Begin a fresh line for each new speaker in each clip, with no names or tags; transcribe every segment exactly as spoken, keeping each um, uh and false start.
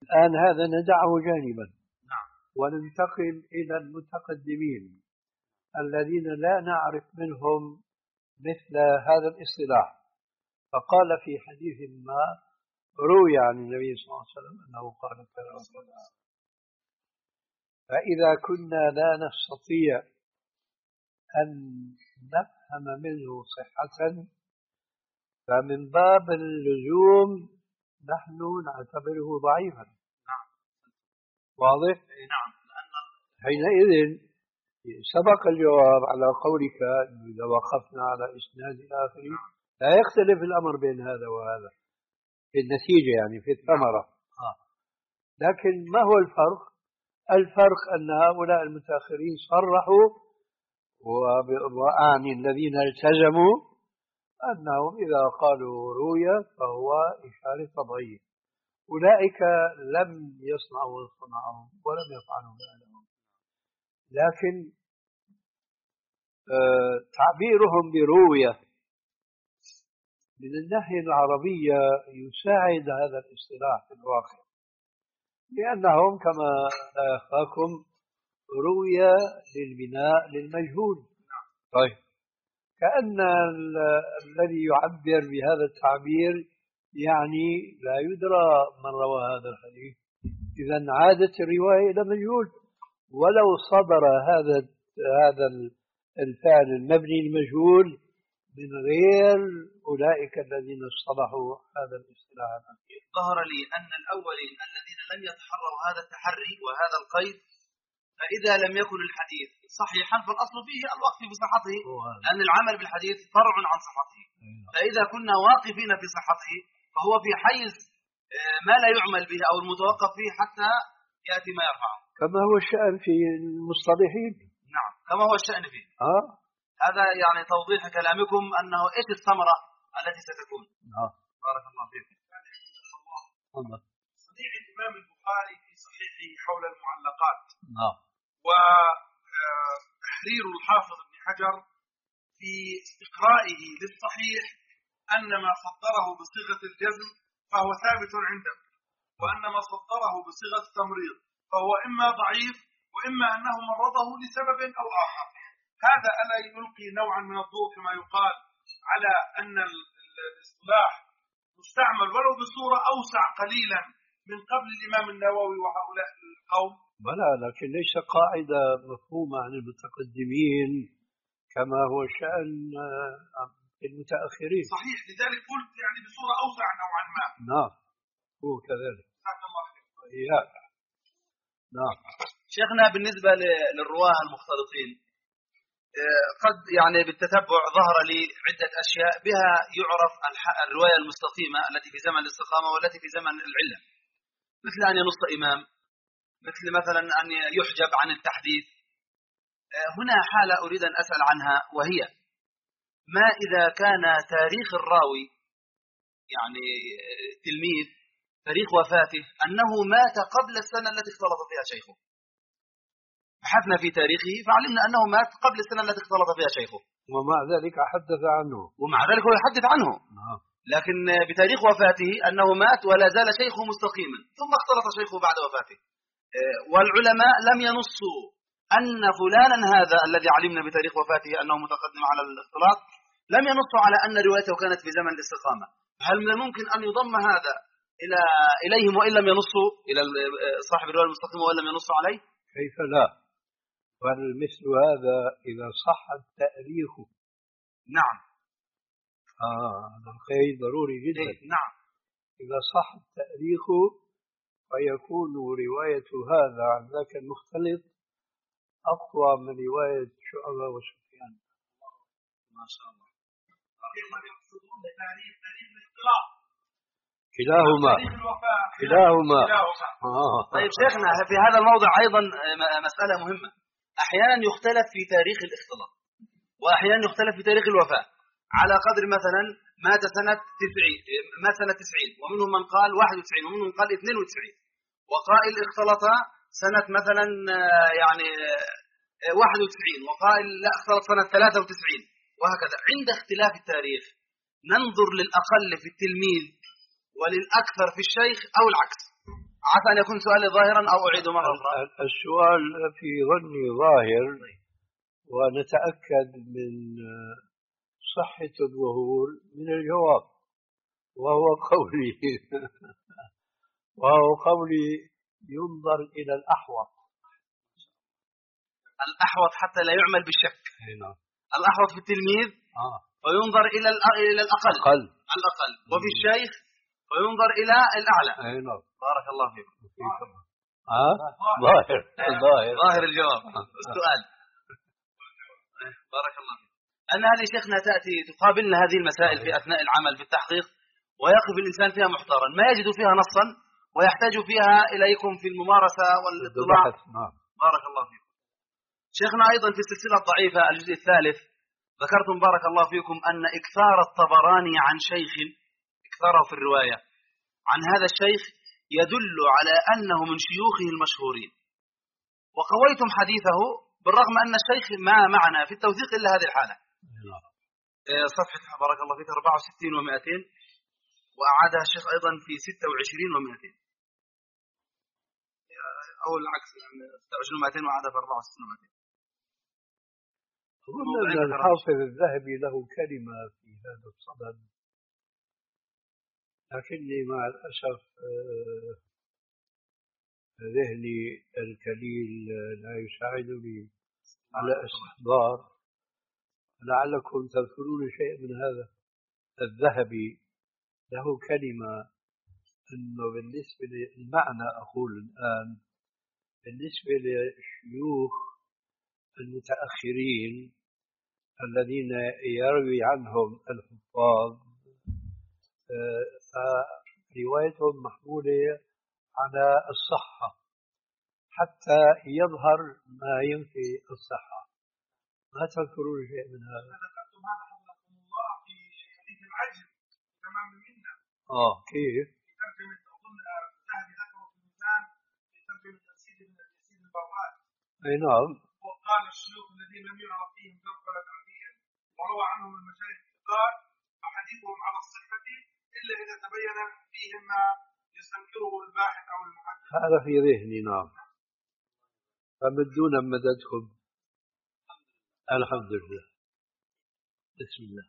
الآن هذا ندعه جانبا.
نعم.
وننتقل إلى المتقدمين الذين لا نعرف منهم مثل هذا الاصطلاح. فقال في حديث ما روي عن النبي صلى الله عليه وسلم أنه قال كذا وكذا. فإذا كنا لا نستطيع أن نفهم منه صحة فمن باب اللزوم نحن نعتبره ضعيفا.
نعم.
واضح؟
نعم.
حينئذ سبق الجواب على قولك إذا وقفنا على إسناد آخر لا يختلف الأمر بين هذا وهذا في النتيجة، يعني في الثمرة. آه. لكن ما هو الفرق؟ الفرق أن هؤلاء المتأخرين صرحوا، وأعني الذين التزموا، أنهم إذا قالوا روية فهو إشارة تضعيف. أولئك لم يصنعوا صنعهم ولم يفعلوا فعلهم، لكن آه تعبيرهم بروية من الناحية العربية يساعد هذا الاصطلاح في الواقع، لأنهم كما لا يخفاكم روية للبناء للمجهول. طيب، كأن الذي يعبر بهذا التعبير يعني لا يدرى من روى هذا الحديث، إذا عادت الرواية إلى مجهول. ولو صدر هذا هذا الفعل المبني المجهول من غير أولئك الذين اصطلحوا هذا الاصطلاح الأخير.
ظهر لي أن الأولين الذين لم يتحروا هذا التحري وهذا القيد، فإذا لم يكن الحديث صحيحا فالأصل فيه الوقف بصحته، لأن العمل بالحديث فرع عن صحته. فإذا كنا واقفين في صحته فهو في حيز ما لا يعمل به أو المتوقف فيه حتى يأتي ما يرفعه،
كما هو الشأن في المصطلحين.
نعم، كما هو الشأن فيه.
آه.
هذا يعني توضيح كلامكم أنه إيش الثمرة التي ستكون.
آه.
بارك الله فيكم.
الله.
صنيع الإمام البخاري في صحيحه حول المعلقات.
نعم.
وتحرير الحافظ ابن حجر في استقرائه للصحيح أن ما صدره بصيغة الجزم فهو ثابت عنده، وأن ما صدره بصيغة التمريض فهو إما ضعيف وإما أنه مرضه لسبب أو آخر. هذا ألا يلقي نوعا من الضوء كما يقال على أن الاصطلاح مستعمل ولو بصورة أوسع قليلا من قبل الإمام النووي وهؤلاء القوم؟
بلى، لكن ليس قاعدة مفهومة عن المتقدمين كما هو شأن المتأخرين.
صحيح، لذلك قلت يعني بصورة أوسع نوعا ما.
نعم، هو كذلك.
إياك.
نعم.
شيخنا، بالنسبة للرواه المختلطين قد يعني بالتتبع ظهر لي عدة أشياء بها يعرف الرواية المستقيمة التي في زمن الاستقامة والتي في زمن العلة، مثل أن ينص إمام، مثل مثلا أن يحجب عن التحديث. هنا حالة أريد أن أسأل عنها، وهي ما إذا كان تاريخ الراوي يعني تلميذ تاريخ وفاته أنه مات قبل السنة التي اختلط فيها شيخه. بحثنا في تاريخه فعلمنا أنه مات قبل السنة التي اختلط فيها شيخه،
ومع ذلك حدث عنه
ومع ذلك هو يحدث عنه.
نعم.
لكن بتاريخ وفاته أنه مات ولا زال شيخه مستقيما، ثم اختلط شيخه بعد وفاته. والعلماء لم ينصوا أن فلانا هذا الذي علمنا بتاريخ وفاته أنه متقدم على الاختلاط، لم ينصوا على أن روايته كانت في زمن الاستقامة. هل من الممكن أن يضم هذا إلى إليهم وإن لم ينصوا إلى صاحب الرواية المستقيمة وإن لم ينصوا عليه؟
كيف لا؟ فالمثل هذا إذا صح التاريخ.
نعم.
آه هذا القيد ضروري جدا.
إيه؟ نعم.
إذا صح التاريخ فيكون رواية هذا عن ذاك المختلط أقوى من رواية شعبة وسفيان.
ما شاء الله.
كلاهما كلاهما
آه. طيب شيخنا، في هذا الموضع أيضا مسألة مهمة. أحيانا يختلف في تاريخ الاختلاط، وأحيانا يختلف في تاريخ الوفاة، على قدر مثلا مات سنة تسعين مات سنة تسعين ومنهم من قال واحد وتسعين ومنهم من قال اثنين وتسعين، وقائل اختلط سنة مثلا يعني واحد وتسعين وقائل لا اختلط سنة ثلاثة وتسعين، وهكذا. عند اختلاف التاريخ ننظر للأقل في التلميذ وللأكثر في الشيخ أو العكس. عسى أن يكون سؤالي ظاهرا أو أعيده مرة أخرى.
السؤال في ظني ظاهر، ونتأكد من صحة الظهور من الجواب، وهو قولي وهو قولي ينظر إلى الأحوط.
الأحوط حتى لا يعمل بالشك.
هنا.
الأحوط في التلميذ
آه.
وينظر إلى إلى الأقل
أقل.
الأقل، وفي الشيخ وينظر إلى الأعلى.
هنا.
بارك الله فيكم.
آه؟ ظاهر ظاهر
ظاهر الجواب. السؤال. بارك الله فيك. أن هذه شيخنا تأتي تقابلنا هذه المسائل في أثناء العمل في التحقيق، ويقف الإنسان فيها محتارا، ما يجد فيها نصا ويحتاج فيها إليكم في الممارسة والاطلاع. بارك الله فيكم. شيخنا أيضا في السلسلة الضعيفة الجزء الثالث ذكرتم بارك الله فيكم أن إكثار الطبراني عن شيخ إكثاره في الرواية عن هذا الشيخ يدل على أنه من شيوخه المشهورين، وقويتم حديثه بالرغم أن الشيخ ما معنا في التوثيق إلا هذه الحالة. صفحة بارك الله فيك أربعة وستين ومئتين، وأعادها الشيخ أيضا في ستة وعشرين ومئتين، أو العكس يعني ستة وعشرين ومئتين وأعادها في أربعة وستين ومئتين.
أظن أن الحافظ الذهبي له كلمة في هذا الصدد، لكني مع الأسف ذهني الكليل لا يساعدني على استحضار. لعلكم تذكرون شيء من هذا. الذهبي له كلمة أنه بالنسبة للمعنى، أقول الآن بالنسبة للشيوخ المتأخرين الذين يروي عنهم الحفاظ فروايتهم محمولة على الصحة حتى يظهر ما ينفي الصحة. ما تذكرون شيء من هذا؟
ذكرتم هذا حفظكم الله في حديث العجل تمام منا.
اه كيف؟
في ترجمة أظن الذهبي ذكره في الميزان في ترجمة يزيد بن يزيد البراد.
أي نعم.
وقال الشيوخ الذين لم يعرف فيهم جرح ولا تعديل وروى عنهم المشايخ الثقات أحاديثهم على الصحة إلا إذا تبين فيهم ما يستنكره الباحث أو المحدث.
هذا في ذهني. نعم. فمدونا مددكم. الحمد لله. بسم الله.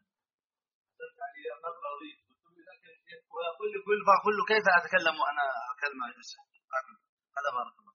وكل كل كل كيف أتكلم وأنا أكلم هذا بارك الله.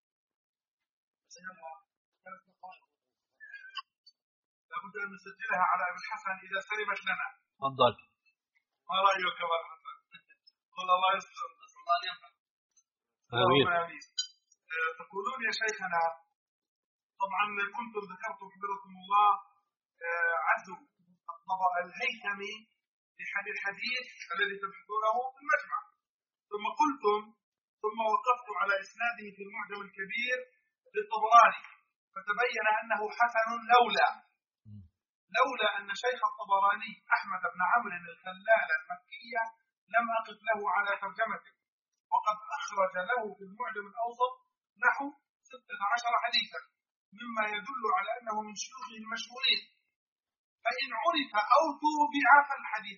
لابد أن نسجلها على ابن الحسن إذا سلمت لنا.
تفضل.
ما رأيك يا ابن الحسن؟ قل الله يسلم. الله ينفع.
آمين.
تقولون يا شيخنا طبعا كنتم ذكرتم حفظكم الله عزو الهيثمي لحديث الحديث الذي تبحثونه في المجمع، ثم قلتم ثم وقفتم على إسناده في المعجم الكبير للطبراني فتبين أنه حسن لولا لولا أن شيخ الطبراني أحمد بن عمرو الخلال المكية لم أقف له على ترجمته، وقد أخرج له في المعجم الأوسط نحو ستة عشر حديثا مما يدل على أنه من شيوخه المشهورين، فإن عرف أو توبع فالحديث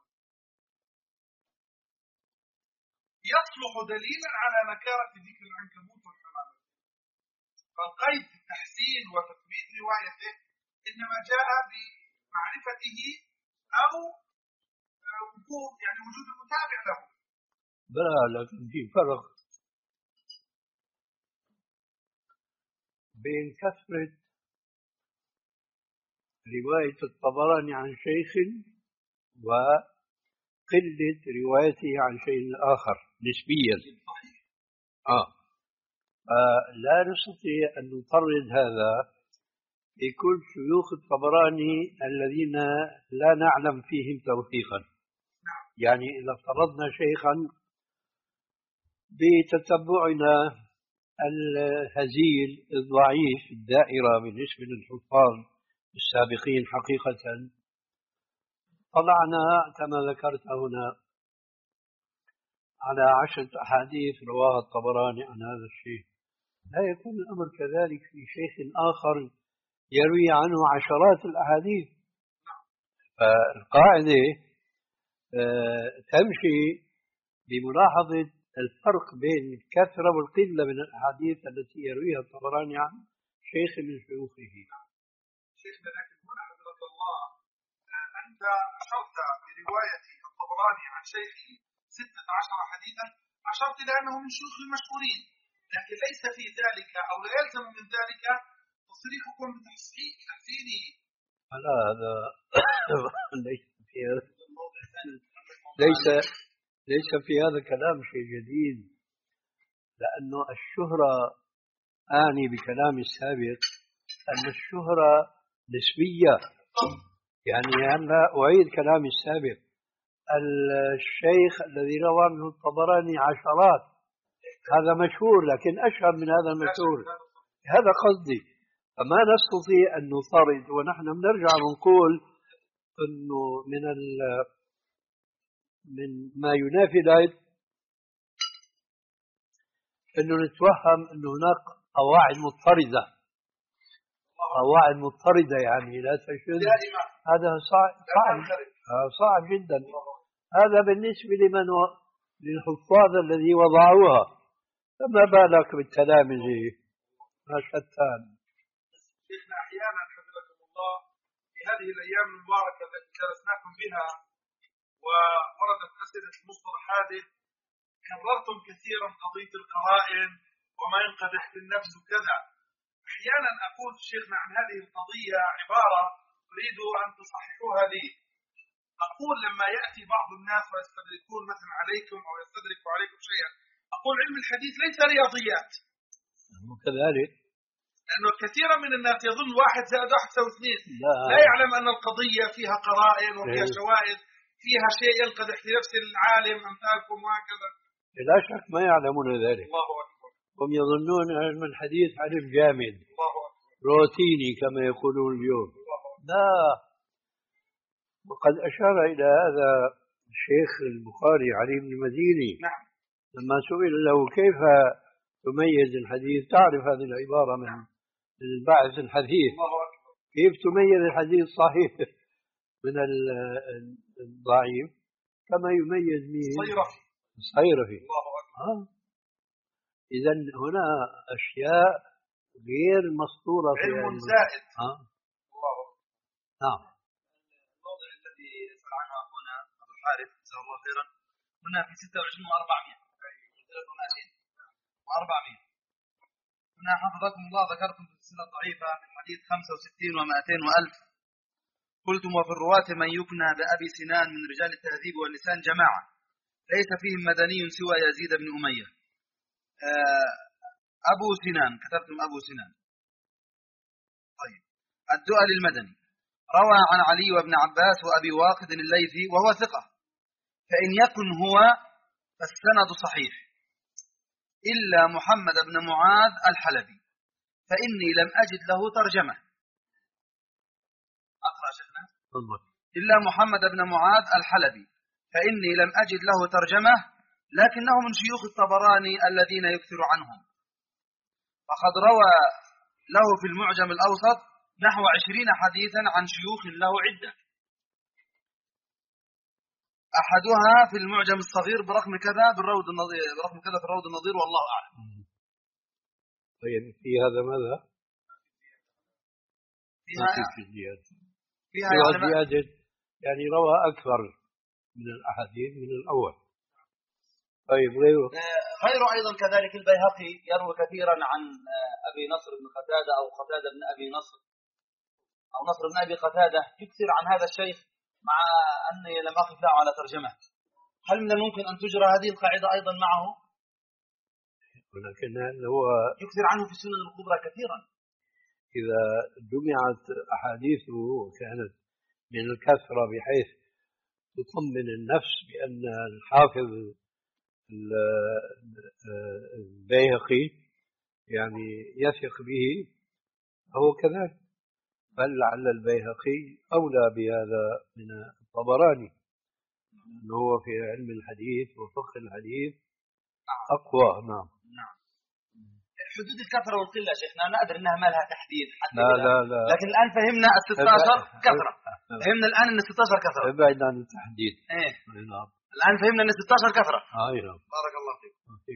يصلح دليلا على نكارة ذكر العنكبوت والحمامة. فالقيد في التحسين وتثبيت روايته إنما جاء بمعرفته أو وجود يعني وجود المتابع له.
بلى، لكن في فرق بين كثرة رواية الطبراني عن شيخ وقلة روايته عن شيء آخر نسبيا. آه. لا نستطيع أن نطرد هذا لكل شيوخ الطبراني الذين لا نعلم فيهم توثيقا. يعني إذا افترضنا شيخا بتتبعنا الهزيل الضعيف الدائرة بالنسبة للحفاظ السابقين حقيقة، طلعنا كما ذكرت هنا على عشرة أحاديث رواها الطبراني عن هذا الشيء. لا يكون الأمر كذلك في شيخ آخر يروي عنه عشرات الأحاديث. فالقاعدة تمشي بملاحظة الفرق بين الكثرة والقلة من الأحاديث التي يرويها الطبراني عن شيخ من شيوخه.
شيخنا لكن هنا حفظك الله أنت أشرت برواية الطبراني عن شيخه ستة عشر حديثا، أشرت إلى أنه من شيوخ المشهورين، لكن ليس في ذلك أو لا يلزم من ذلك تصريحكم بتحسينه.
لا هذا ليس في هذا ليس ليس في هذا كلام شيء جديد، لأنه الشهرة آني بكلام السابق أن الشهرة نسبية. يعني أنا أعيد كلام السابق، الشيخ الذي روى منه الطبراني عشرات هذا مشهور، لكن أشهر من هذا المشهور. هذا قصدي. فما نستطيع أن نطرد، ونحن بنرجع ونقول أنه من من ما ينافي ذلك أنه نتوهم أن هناك قواعد مضطردة، قواعد مضطردة يعني لا تشد. هذا صعب صعب, صعب جدا. هذا بالنسبة لمن و... للحفاظ الذي وضعوها، فما بالك بالتلامذة ما شتان.
شيخنا أحيانا حفظكم الله في هذه الأيام المباركة التي درسناكم بها ووردت أسئلة المصطلح هذه، كررتم كثيرا قضية القرائن وما ينقدح في النفس وكذا. أحيانا أقول شيخنا عن هذه القضية عبارة أريد أن تصححوها لي. أقول لما يأتي بعض الناس ويستدركون مثلا عليكم أو يستدركوا عليكم شيئا، أقول علم الحديث ليس رياضيات.
وكذلك
لأنه كثيرا من الناس يظن واحد زائد واحد يساوي اثنين، لا. لا يعلم أن القضية فيها قرائن وفيها شواهد، فيها شيء ينقدح في نفس العالم أمثالكم وهكذا.
لا شك ما يعلمون ذلك.
الله أكبر.
هم يظنون علم الحديث علم جامد روتيني كما يقولون اليوم. لا، وقد أشار إلى هذا الشيخ البخاري علي بن المديني.
نعم.
لما سئل له كيف تميز الحديث، تعرف هذه العبارة من الباعث الحديث، كيف تميز الحديث الصحيح من الضعيف، كما يميز من الصيرفي. آه. إذن هنا أشياء غير مسطورة في
علم زائد.
آه. نعم.
الموضع الذي يسأل عنه أخونا أبو الحارث جزاه الله خيرا، هنا في ستة وعشرين وأربعمائة وأربعمائة. هنا حفظكم الله ذكرتم في السلسلة الضعيفة من حديث خمسة وستين ومائتين وألف، قلتم وفي الرواة من يكنى بأبي سنان من رجال التهذيب واللسان جماعة ليس فيهم مدني سوى يزيد بن أمية. أبو سنان، كتبتم أبو سنان. طيب، الدؤلي المدني روى عن علي وابن عباس وأبي واقد الليثي وهو ثقة، فإن يكن هو فالسند صحيح، إلا محمد بن معاذ الحلبي فإني لم أجد له ترجمة. أقرأ شيخنا. إلا محمد بن معاذ الحلبي فإني لم أجد له ترجمة، لكنه من شيوخ الطبراني الذين يكثر عنهم، فقد روى له في المعجم الأوسط نحو عشرين حديثا عن شيوخ له عدة، أحدها في المعجم الصغير برقم كذا بالروض النظير برقم كذا في الروض النظير والله أعلم.
طيب في هذا ماذا؟
فيها
فيها,
فيها
يعني زيادة، يعني روى أكثر من الأحاديث من الأول. طيب غيره
غيره أيضا كذلك البيهقي يروي كثيرا عن أبي نصر بن قتادة أو قتادة بن أبي نصر أو نصر بن أبي قتادة، يكثر عن هذا الشيخ مع أني لم أقف له على ترجمة. هل من الممكن أن تجرى هذه القاعدة أيضا معه؟
ولكن هو
يكثر عنه في السنن الكبرى كثيرا.
إذا جمعت أحاديثه وكانت من الكثرة بحيث تطمن النفس بأن الحافظ البيهقي يعني يثق به، هو كذلك، بل لعل البيهقي أولى بهذا من الطبراني، أنه هو في علم الحديث وفقه الحديث أقوى. نعم.
نعم. حدود الكثرة والقلة شيخنا أنا أدري أنها ما لها تحديد حتى
لا لا لا،
لكن الآن فهمنا الستة عشر كثرة، فهمنا الآن أن الستة عشر كثرة.
ابعد عن التحديد.
إيه.
نعم.
الآن فهمنا أن ستة عشر كثرة.
أيوة.
بارك الله فيك.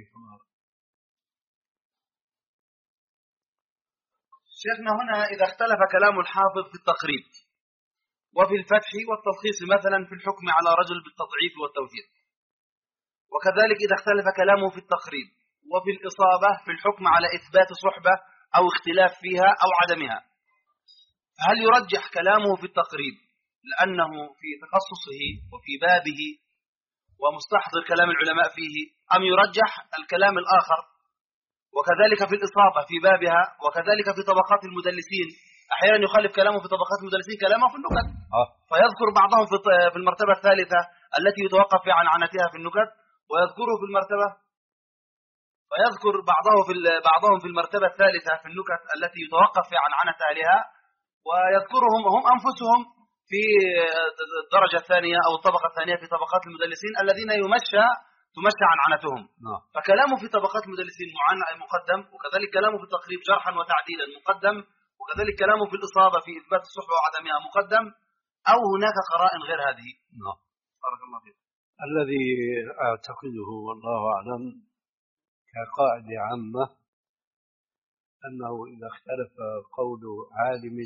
شيخنا هنا إذا اختلف كلام الحافظ في التقريب وفي الفتح والتلخيص مثلا في الحكم على رجل بالتضعيف والتوثيق، وكذلك إذا اختلف كلامه في التقريب وفي الإصابة في الحكم على إثبات صحبة أو اختلاف فيها أو عدمها، هل يرجح كلامه في التقريب لأنه في تخصصه وفي بابه ومستحضر كلام العلماء فيه، أم يرجح الكلام الآخر؟ وكذلك في الإصابة في بابها، وكذلك في طبقات المدلسين، أحيانا يخالف كلامه في طبقات المدلسين كلامه في النكت، فيذكر بعضهم في المرتبة الثالثة التي يتوقف في عنعنتها في النكت، ويذكره في المرتبة فيذكر بعضه في بعضهم في المرتبة الثالثة في النكت التي يتوقف في عنعنة أهلها، ويذكرهم هم أنفسهم في الدرجة الثانية أو الطبقة الثانية في طبقات المدلسين الذين يمشى تمشى عنعنتهم. فكلامه في طبقات المدلسين مقدم، وكذلك كلامه في التقريب جرحا وتعديلا مقدم، وكذلك كلامه في الإصابة في إثبات الصحبة وعدمها مقدم، أو هناك قرائن غير هذه؟
نعم.
بارك الله فيك.
الذي أعتقده والله أعلم كقاعدة عامة أنه إذا اختلف قول عالم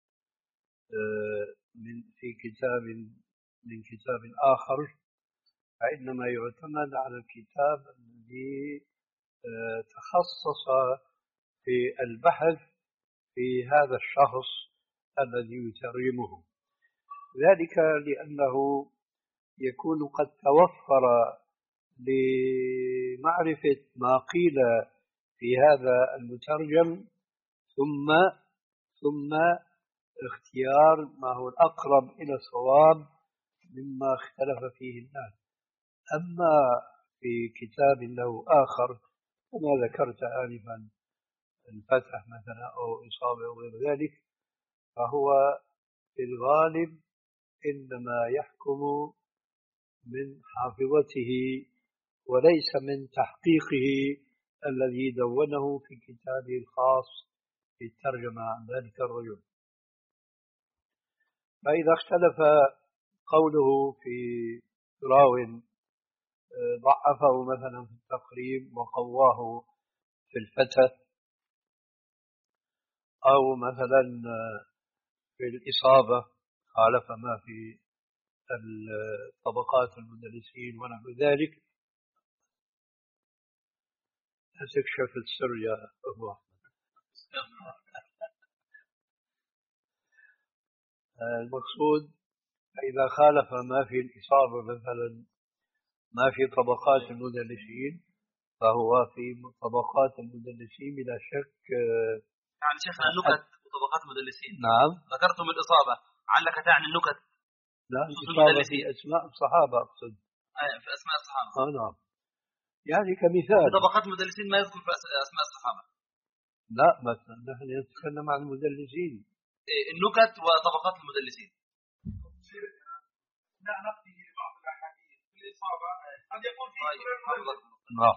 من في كتاب من كتاب آخر، فإنما يعتمد على الكتاب الذي تخصص في البحث في هذا الشخص الذي يترجمه، ذلك لأنه يكون قد توفر لمعرفة ما قيل في هذا المترجم ثم ثم اختيار ما هو الأقرب إلى الصواب مما اختلف فيه الناس. أما في كتاب له آخر كما ذكرت آنفا الفتح مثلا أو إصابة أو غير ذلك، فهو في الغالب إنما يحكم من حافظته وليس من تحقيقه الذي دونه في كتابه الخاص في الترجمة عن ذلك الرجل. فإذا اختلف قوله في راو ضعفه مثلا في التقريب وقواه في الفتح، أو مثلا في الإصابة خالف ما في طبقات المدلسين ونحو ذلك، تكشف السر يا أبو أحمد. المقصود إذا خالف ما في الإصابة مثلا ما في طبقات المدلسين فهو في طبقات المدلسين بلا شك.
يعني شيخنا النكت وطبقات المدلسين.
نعم.
ذكرتم الإصابة، علك تعني النكت؟
لا، الإصابة في أسماء الصحابة أقصد.
أي في أسماء الصحابة.
آه نعم. يعني كمثال.
في طبقات المدلسين ما يذكر في أسماء الصحابة.
لا مثلا نحن نتكلم عن المدلسين.
إيه النكت وطبقات المدلسين.
لا نقضي بعض الأحاديث في الإصابة قد يكون في
نعم.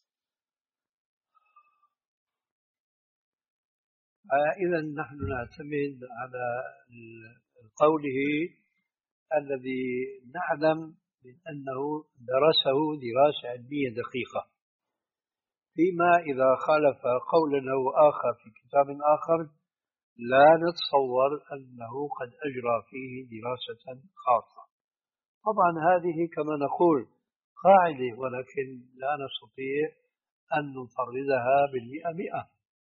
إذا نحن نعتمد على قوله الذي نعلم من أنه درسه دراسة علمية دقيقة، فيما إذا خالف قولا أو آخر في كتاب آخر لا نتصور أنه قد أجرى فيه دراسة خاصة. طبعا هذه كما نقول قاعدة، ولكن لا نستطيع أن نفردها بالمئة مئة.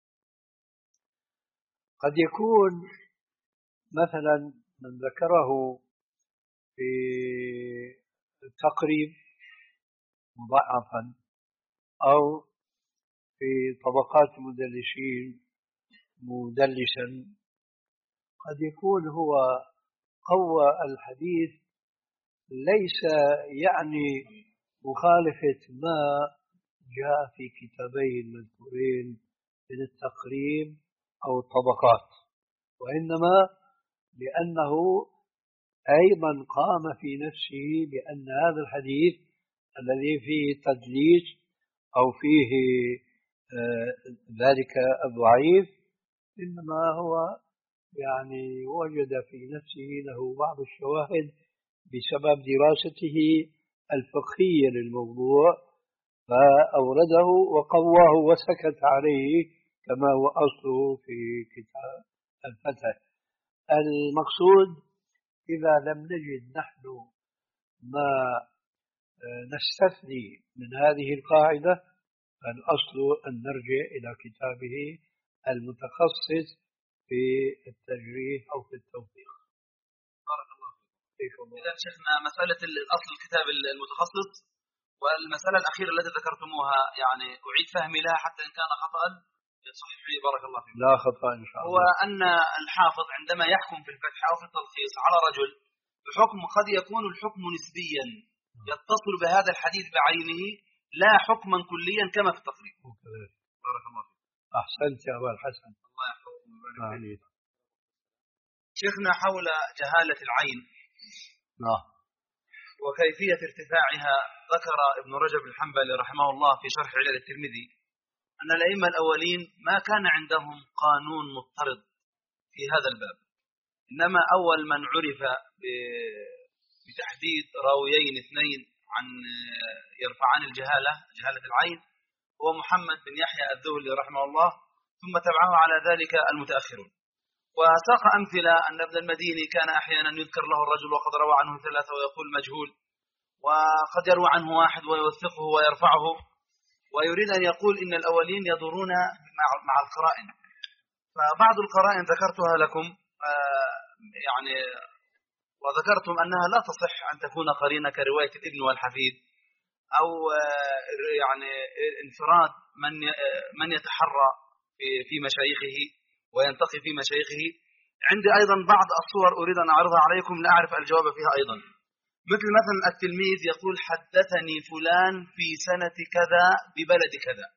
قد يكون مثلا من ذكره في التقريب مضاعفا أو في طبقات المدلسين مدلسا، قد يكون هو قوى الحديث ليس يعني مخالفة ما جاء في كتابين المذكورين من التقريب أو الطبقات، وإنما لأنه أيضا قام في نفسه بأن هذا الحديث الذي فيه تدليس أو فيه ذلك الضعيف إنما هو يعني وجد في نفسه له بعض الشواهد بسبب دراسته الفقهية للموضوع فأورده وقواه وسكت عليه كما هو أصله في كتاب الفتح. المقصود إذا لم نجد نحن ما نستثني من هذه القاعدة فالأصل أن نرجع إلى كتابه المتخصص في التجريح أو في التوثيق.
بارك الله فيكم. إذا شيخنا مسألة الأصل الكتاب المتخصص والمسألة الأخيرة التي ذكرتموها يعني أعيد فهمي لها حتى إن كان خطأ صحيح لي بارك الله فيكم.
لا خطأ إن شاء الله.
هو أن الحافظ عندما يحكم في الفتح أو في التلخيص على رجل بحكم قد يكون الحكم نسبيا يتصل بهذا الحديث بعينه لا حكما كليا كما في التقريب. بارك الله فيكم.
أحسنت يا أبا الحسن.
الله يحفظكم ويبارك. شيخنا حول جهالة العين
نعم
وكيفية ارتفاعها ذكر ابن رجب الحنبلي رحمه الله في شرح علل الترمذي أن الأئمة الأولين ما كان عندهم قانون مضطرد في هذا الباب، إنما أول من عرف بتحديد راويين اثنين عن يرفعان الجهالة جهالة العين هو محمد بن يحيى الذهلي رحمه الله، ثم تبعه على ذلك المتأخرون. وساق أمثلة أن ابن المديني كان أحيانا يذكر له الرجل وقد روى عنه ثلاثة ويقول مجهول، وقد يروى عنه واحد ويوثقه ويرفعه، ويريد أن يقول إن الأولين يدورون مع القرائن. فبعض القرائن ذكرتها لكم يعني وذكرتم أنها لا تصح أن تكون قرينة كرواية الابن والحفيد أو يعني انفراد من من يتحرى في مشايخه وينتقي في مشايخه. عندي أيضا بعض الصور أريد أن أعرضها عليكم لا أعرف الجواب فيها أيضا، مثل مثلا التلميذ يقول حدثني فلان في سنة كذا ببلد كذا،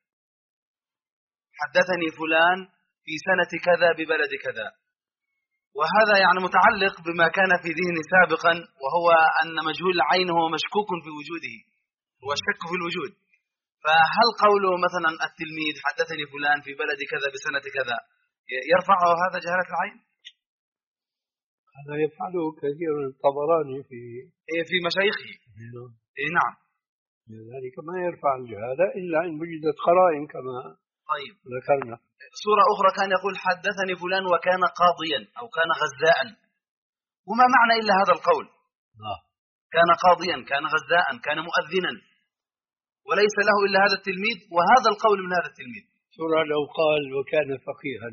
حدثني فلان في سنة كذا ببلد كذا، وهذا يعني متعلق بما كان في ذهني سابقا وهو أن مجهول العين هو مشكوك في وجوده، هو شك في الوجود. فهل قوله مثلا التلميذ حدثني فلان في بلد كذا بسنة كذا يرفعه هذا جهالة العين؟
هذا يفعله كثير من الطبراني في
في مشايخه. إيه نعم.
لذلك ما يرفع الجهالة إلا إن وجدت قرائن كما
طيب
ذكرنا.
صورة أخرى كان يقول حدثني فلان وكان قاضيا أو كان غزاء، وما معنى إلا هذا القول؟
آه.
كان قاضيا كان غزاء كان مؤذنا، وليس له إلا هذا التلميذ وهذا القول من هذا التلميذ.
صورة لو قال وكان فقيها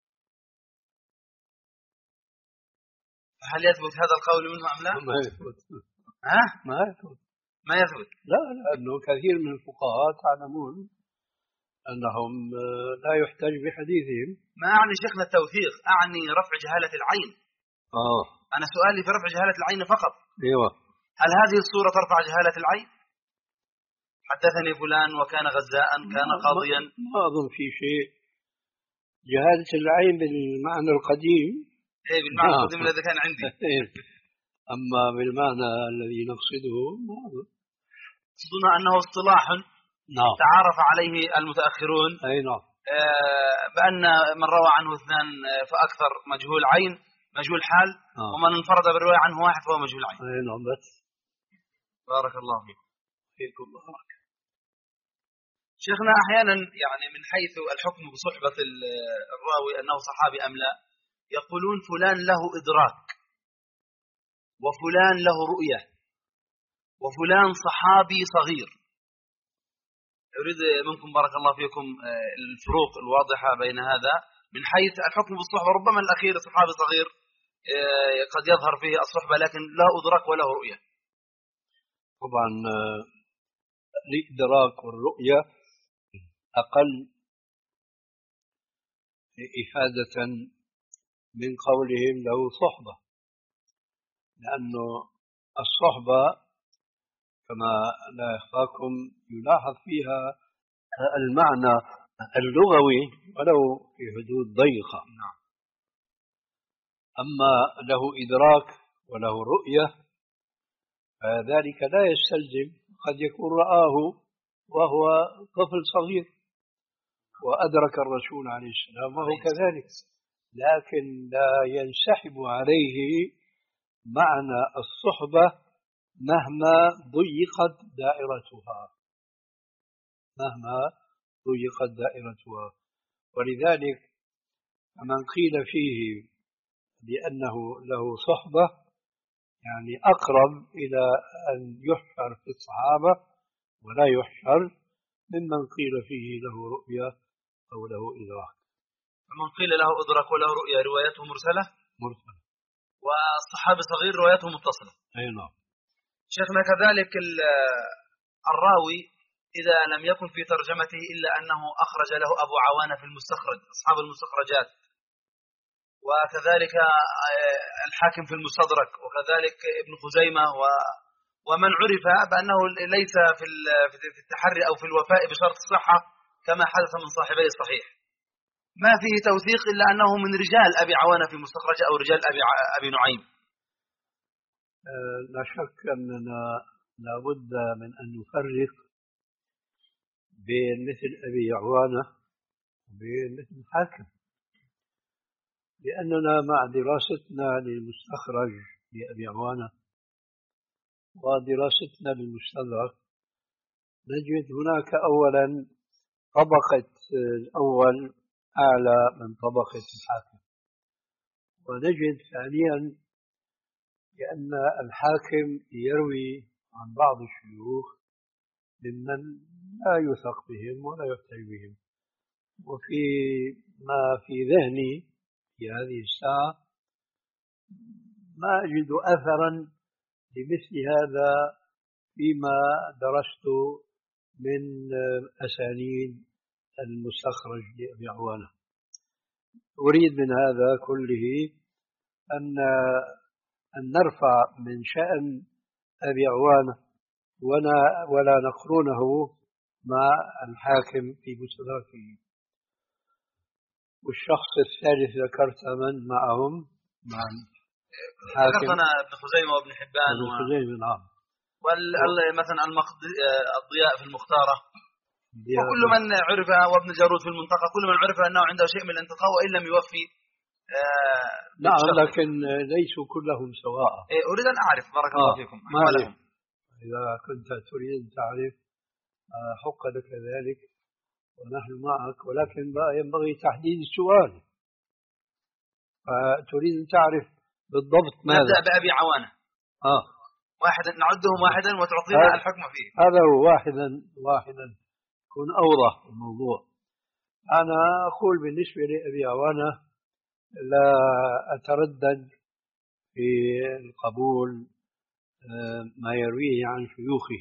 هل يثبت هذا القول منه أم لا؟
ما يثبت.
ها؟
ما يثبت.
ما يثبت.
لا لأنه كثير من الفقهاء تعلمون أنهم لا يحتج بحديثهم.
ما أعني شيخنا التوثيق، أعني رفع جهالة العين.
آه.
أنا سؤالي في رفع جهالة العين فقط.
أيوة.
هل هذه الصورة ترفع جهالة العين؟ حدثني فلان وكان غزاء كان قاضيا.
ما أظن في شيء. جهالة العين بالمعنى القديم.
إيه بالمعنى آه. القديم الذي كان عندي.
أما بالمعنى الذي نقصده ما أظن.
قصدنا أنه اصطلاح
نعم.
تعارف عليه المتأخرون.
أي نعم.
آه بأن من روى عنه اثنان فأكثر مجهول عين مجهول حال آه. ومن انفرد بالرواية عنه واحد فهو مجهول عين.
أي نعم. بس
بارك الله فيك.
فيكم بارك.
شيخنا أحيانا يعني من حيث الحكم بصحبة الراوي أنه صحابي أم لا يقولون فلان له إدراك وفلان له رؤية وفلان صحابي صغير. أريد منكم بارك الله فيكم الفروق الواضحة بين هذا من حيث الحكم بالصحبة. ربما الأخير صحابي صغير قد يظهر فيه الصحبة لكن له إدراك وله رؤية.
طبعا الإدراك والرؤية أقل إفادة من قولهم له صحبة، لأنه الصحبة كما لا يخفاكم يلاحظ فيها المعنى اللغوي ولو في حدود ضيقة. أما له إدراك وله رؤية فذلك لا يستلزم، قد يكون رآه وهو طفل صغير وأدرك الرسول عليه السلام وهو كذلك، لكن لا ينسحب عليه معنى الصحبة مهما ضيقت دائرتها، مهما ضيقت دائرتها. ولذلك من قيل فيه بأنه له صحبة يعني أقرب إلى أن يحشر في الصحابة ولا يحشر ممن قيل فيه له رؤية أو له إدراك.
من قيل له إدراك وله رؤية روايته مرسلة
مرسلة،
والصحابي صغير روايته متصلة.
أي نعم.
شيخنا كذلك الراوي إذا لم يكن في ترجمته إلا أنه أخرج له أبو عوانة في المستخرج، أصحاب المستخرجات، وكذلك الحاكم في المستدرك، وكذلك ابن خزيمة، ومن عرف بأنه ليس في التحري أو في الوفاء بشرط الصحة كما حدث من صاحبي الصحيح، ما فيه توثيق إلا أنه من رجال أبي عوانة في المستخرج أو رجال أبي أبي نعيم.
لا شك أننا لابد من أن نفرق بين مثل أبي عوانة وبين مثل الحاكم، لأننا مع دراستنا للمستخرج لأبي عوانة ودراستنا للمستدرك نجد هناك أولا طبقة الأول أعلى من طبقة الحاكم، ونجد ثانيا لأن الحاكم يروي عن بعض الشيوخ ممن لا يثق بهم ولا يحتج بهم. وفي ما في ذهني في هذه الساعة ما أجد أثرا لمثل هذا فيما درست من أسانيد المستخرج لأبي عوانة. أريد من هذا كله أن أن نرفع من شأن أبي عوانة ولا نقرونه مع الحاكم في مستدركه. والشخص الثالث ذكرت من معهم مع الحاكم؟
ذكرتنا ابن خزيمة وابن حبان
ابن خزيمة نعم،
ومثلا الضياء في المختارة، وكل من عرف، وابن جارود في المنطقة، كل من عرف أنه عنده شيء من الانتقاء وإن لم يوفي.
نعم، لكن ليسوا كلهم سواء.
أريد أن أعرف بارك الله
آه.
فيكم
أحوالهم. إذا كنت تريد أن تعرف حق لك ذلك ونحن معك، ولكن ينبغي تحديد السؤال. تريد أن تعرف بالضبط ماذا؟
نبدأ بأبي عوانة.
آه.
واحدا نعدهم واحدا وتعطينا الحكم فيه.
هذا هو، واحدا واحدا يكون أوضح الموضوع. أنا أقول بالنسبة لأبي عوانة لا أتردد في القبول ما يرويه عن شيوخه،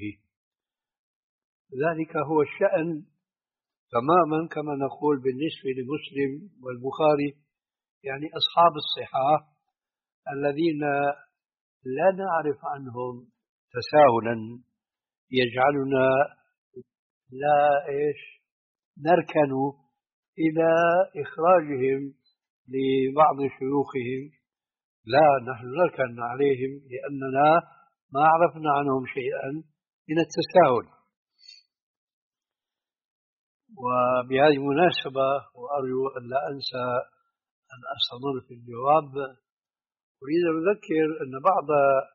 ذلك هو الشأن تماما كما نقول بالنسبة لمسلم والبخاري، يعني أصحاب الصحاح الذين لا نعرف عنهم تساهلا يجعلنا لا إيش نركن إلى إخراجهم لبعض شيوخهم، لا نحن نركن عليهم لأننا ما عرفنا عنهم شيئا من التساهل. وبهذه المناسبة وأرجو أن لا أنسى أن أستمر في الجواب، أريد أن أذكر أن بعض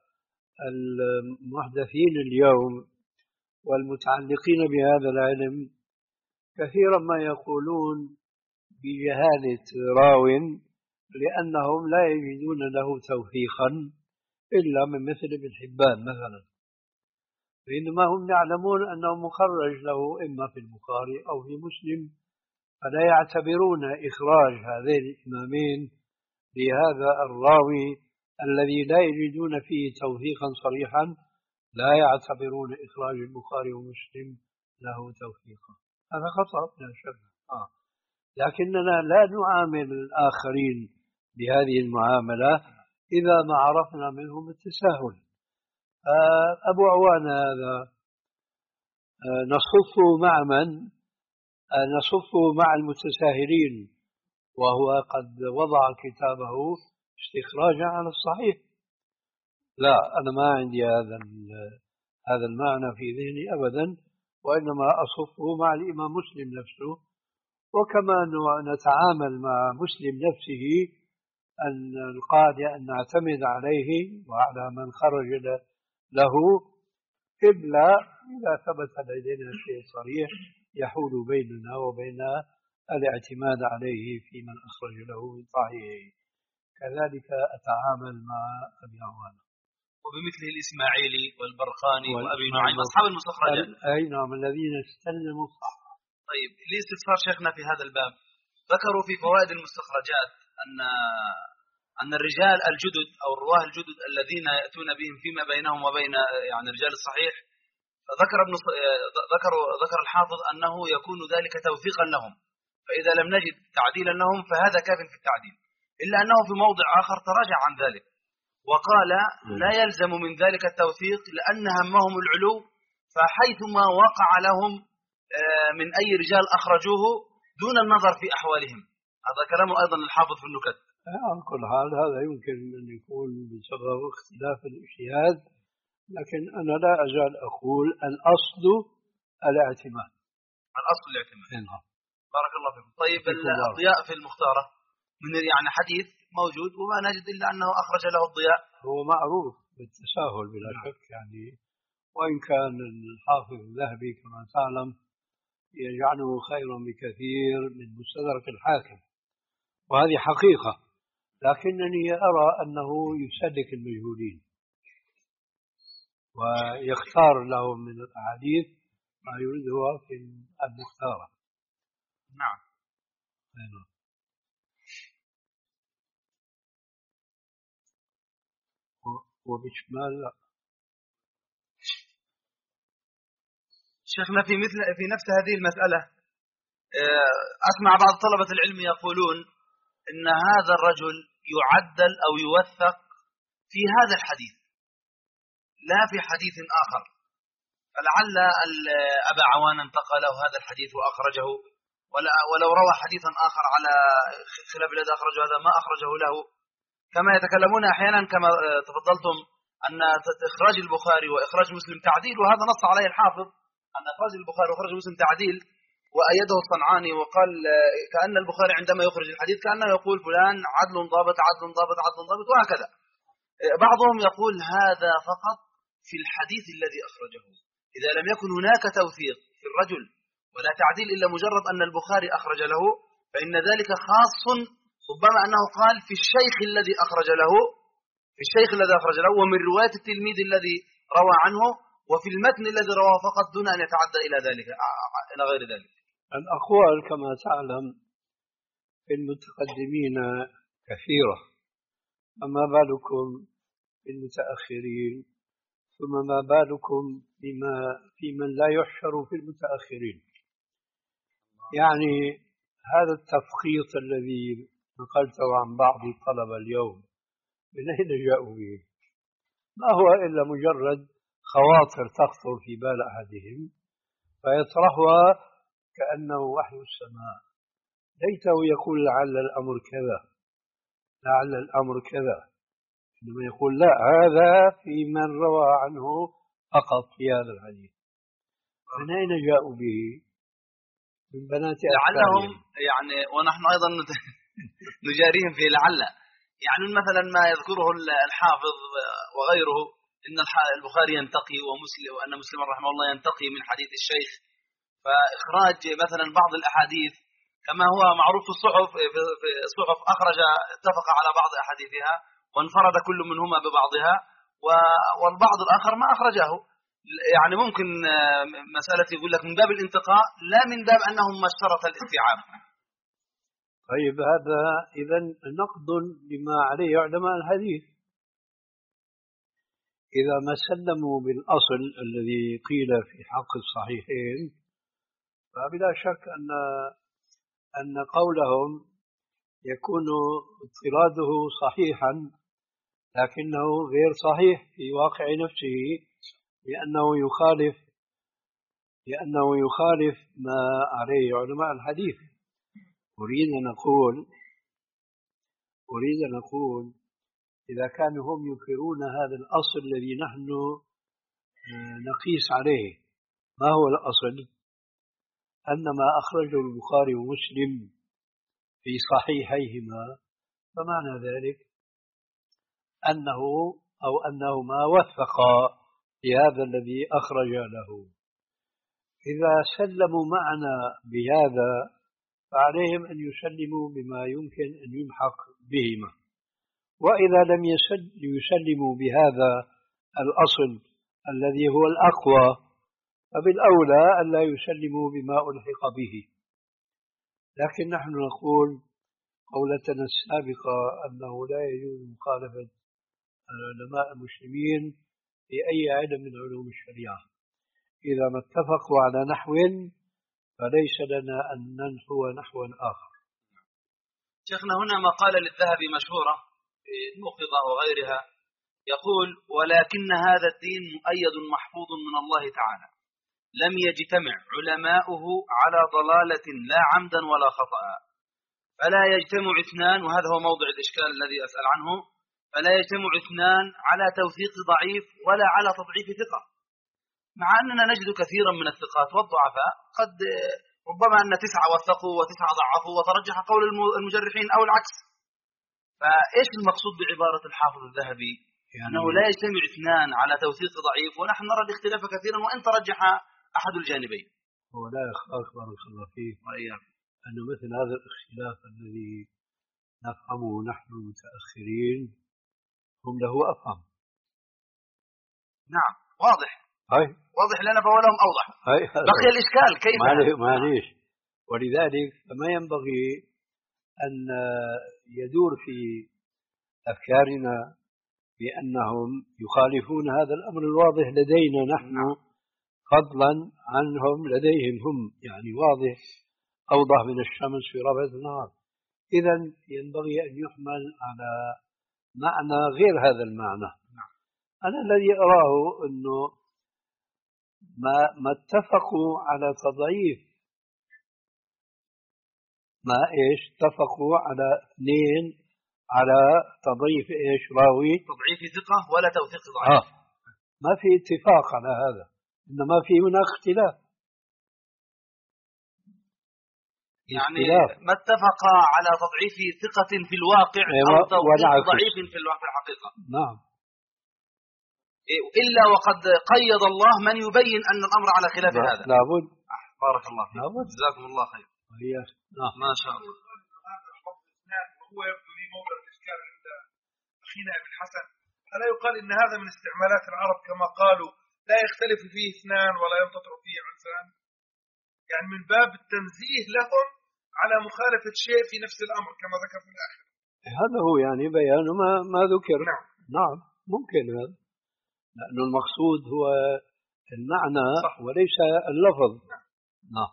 المحدثين اليوم والمتعلقين بهذا العلم كثيرا ما يقولون بجهالة راو لأنهم لا يجدون له توثيقا إلا من مثل ابن حبان مثلا، فإنما هم يعلمون أنه مخرج له إما في البخاري أو في مسلم، فلا يعتبرون إخراج هذين الإمامين لهذا الراوي الذي لا يجدون فيه توثيقا صريحا، لا يعتبرون إخراج البخاري ومسلم له توثيقا. هذا خطأ لا شك. آه. لكننا لا نعامل الآخرين بهذه المعاملة إذا ما عرفنا منهم التساهل. آه أبو عوانة هذا آه نصفه مع من؟ آه نصفه مع المتساهلين، وهو قد وضع كتابه استخراجا على الصحيح. لا، أنا ما عندي هذا هذا المعنى في ذهني أبدا، وإنما أصفه مع الإمام مسلم نفسه. وكما نتعامل مع مسلم نفسه أن القاعدة أن نعتمد عليه وعلى من خرج له إلا إذا ثبت لدينا شيء صريح يحول بيننا وبين الاعتماد عليه في من أخرج له من صحيحه. كذلك أتعامل مع أبي عوانة
وبمثله الإسماعيلي والبرخاني
وال-
وأبي نعيم أصحاب المستخرجات.
أي نعم الذين استلموا الصح.
طيب لي استفسار شيخنا في هذا الباب. ذكروا في فوائد المستخرجات أن أن الرجال الجدد أو الرواه الجدد الذين يأتون بهم فيما بينهم وبين يعني رجال الصحيح، ذكر ابن ذكر ذكر الحافظ أنه يكون ذلك توثيقا لهم، فإذا لم نجد تعديلا لهم فهذا كاف في التعديل، إلا أنه في موضع آخر تراجع عن ذلك وقال لا يلزم من ذلك التوثيق لأن همهم العلو، فحيثما وقع لهم من أي رجال أخرجوه دون النظر في أحوالهم. هذا كلام أيضا الحافظ في النكت.
على كل حال هذا يمكن أن يكون بسبب اختلاف الاجتهاد، لكن أنا لا أزال أقول الأصل الاعتماد.
الأصل الاعتماد.
نعم.
بارك الله فيكم. طيب الضياء في المختارة من يعني حديث موجود وما نجد إلا أنه أخرج له الضياء.
هو معروف بالتساهل بلا شك يعني، وإن كان الحافظ الذهبي كما تعلم يجعله خيرا بكثير من مستدرك الحاكم، وهذه حقيقة، لكنني أرى أنه يسلك المجهولين ويختار لهم من الأحاديث ما يريده في المختارة.
نعم.
أيوة. وبشمال لا.
شيخنا في مثل في نفس هذه المسألة أسمع بعض طلبة العلم يقولون إن هذا الرجل يعدل أو يوثق في هذا الحديث لا في حديث آخر، فلعل أبا عوان انتقله هذا الحديث وأخرجه، ولو روى حديثا آخر على خلاف الذي أخرجه هذا ما أخرجه له، كما يتكلمون أحيانا كما تفضلتم أن إخراج البخاري وإخراج مسلم تعديل، وهذا نص عليه الحافظ أن إخراج البخاري وإخراج مسلم تعديل، وأيده الصنعاني وقال كأن البخاري عندما يخرج الحديث كأنه يقول فلان عدل ضابط عدل ضابط عدل ضابط وهكذا. بعضهم يقول هذا فقط في الحديث الذي أخرجه، إذا لم يكن هناك توثيق في الرجل ولا تعديل إلا مجرد أن البخاري أخرج له فإن ذلك خاص، ربما أنه قال في الشيخ الذي أخرج له في الشيخ الذي أخرج له ومن رواية التلميذ الذي روى عنه وفي المتن الذي رواه فقط دون أن يتعدى إلى ذلك إلى غير ذلك.
الأقوال كما تعلم في المتقدمين كثيرة، فما بالكم بالمتأخرين، ثم ما بالكم بما في من لا يحشر في المتأخرين. يعني هذا التفخيط الذي نقلته عن بعض الطلبة اليوم من أين جاءوا به؟ ما هو إلا مجرد خواطر تخطر في بال أحدهم فيطرحها كأنه وحي السماء، ليته يقول لعل الأمر كذا لعل الأمر كذا، إنما يقول لا هذا في من روى عنه فقط في هذا الحديث. من أين جاءوا به؟ من بنات
لعلهم يعني، ونحن أيضا نجاريهم في لعل، يعني مثلا ما يذكره الحافظ وغيره إن البخاري ينتقي ومسلم وأن مسلم رحمه الله ينتقي من حديث الشيخ، فإخراج مثلا بعض الأحاديث كما هو معروف في الصحف في الصحف أخرج اتفق على بعض أحاديثها وانفرد كل منهما ببعضها والبعض الآخر ما أخرجه، يعني ممكن مسألة يقول لك من باب الانتقاء لا من باب أنهم ما اشترط الاستيعاب.
طيب هذا إذن نقد لما عليه علماء الحديث، إذا ما سلموا بالأصل الذي قيل في حق الصحيحين فبلا شك أن أن قولهم يكون اضطراده صحيحا لكنه غير صحيح في واقع نفسه، لأنه يخالف لأنه يخالف ما عليه علماء الحديث. أريد أن أقول أريد أن أقول إذا كانوا هم ينكرون هذا الأصل الذي نحن نقيس عليه، ما هو الأصل؟ أن ما أخرجه البخاري ومسلم في صحيحيهما فمعنى ذلك أنه أو أنهما وثقا لهذا الذي أخرج له. إذا سلموا معنا بهذا فعليهم أن يسلموا بما يمكن أن يمحق بهما، وإذا لم يسلموا بهذا الأصل الذي هو الأقوى فبالأولى أن لا يسلموا بما ألحق به. لكن نحن نقول قولتنا السابقة أنه لا يجوز مخالفة العلماء المسلمين في أي علم من علوم الشريعة، إذا ما اتفقوا على نحو فليس لنا أن ننحو نحوا آخر.
شيخنا هنا مقالة للذهبي مشهورة في الموقظة وغيرها يقول: ولكن هذا الدين مؤيد محفوظ من الله تعالى، لم يجتمع علماؤه على ضلالة لا عمدا ولا خطأ، فلا يجتمع اثنان، وهذا هو موضع الإشكال الذي أسأل عنه، فلا يجتمع اثنان على توثيق ضعيف ولا على تضعيف ثقة، مع أننا نجد كثيرا من الثقات والضعفاء قد ربما أن تسعة وثقوا وتسعة ضعفوا وترجح قول المجرحين أو العكس. فإيش المقصود بعبارة الحافظ الذهبي يعني أنه لا يجتمع اثنان على توثيق ضعيف، ونحن نرى الاختلاف كثيرا وإن ترجح أحد الجانبين؟
هو لا يخاف بارك الله فيه
وإياك
أن مثل هذا الاختلاف الذي نفهمه نحن المتأخرين هم له أفهم.
نعم واضح،
هاي
واضح لنا فهو لهم أوضح.
هاي
بقي الإشكال كيف؟
معليش، ولذلك فما ينبغي أن يدور في أفكارنا بأنهم يخالفون هذا الأمر الواضح لدينا نحن فضلا عنهم لديهم هم، يعني واضح أوضح من الشمس في ربع النهار. إذا ينبغي أن يحمل على معنى غير هذا المعنى. أنا الذي أراه أنه ما, ما اتفقوا على تضعيف، ما إيش اتفقوا على اثنين على تضعيف إيش راوي،
تضعيف ثقة ولا توثيق ضعيف.
آه. ما في اتفاق على هذا، إنما في هنا اختلاف.
يعني
اختلاف.
ما اتفق على تضعيف ثقة في الواقع أو توثيق ضعيف في الحقيقة.
نعم.
إلا وقد قيد الله من يبين أن الأمر على خلاف هذا.
لابد.
بارك الله فيك.
لابد.
جزاكم الله خير.
نعم.
ما شاء الله.
هو يبدو لي موضع الإشكال عند أخينا ابن حسن. ألا يقال إن هذا من استعمالات العرب كما قالوا لا يختلف فيه اثنان ولا ينقطع فيه عنفان، يعني من باب التنزيه لهم على مخالفة شيء في نفس الأمر كما ذكر في الآخر.
هذا هو يعني بيان ما ما ذكر.
نعم.
نعم ممكن هذا، لأنه المقصود هو المعنى صح. وليس اللفظ.
نعم.
نعم.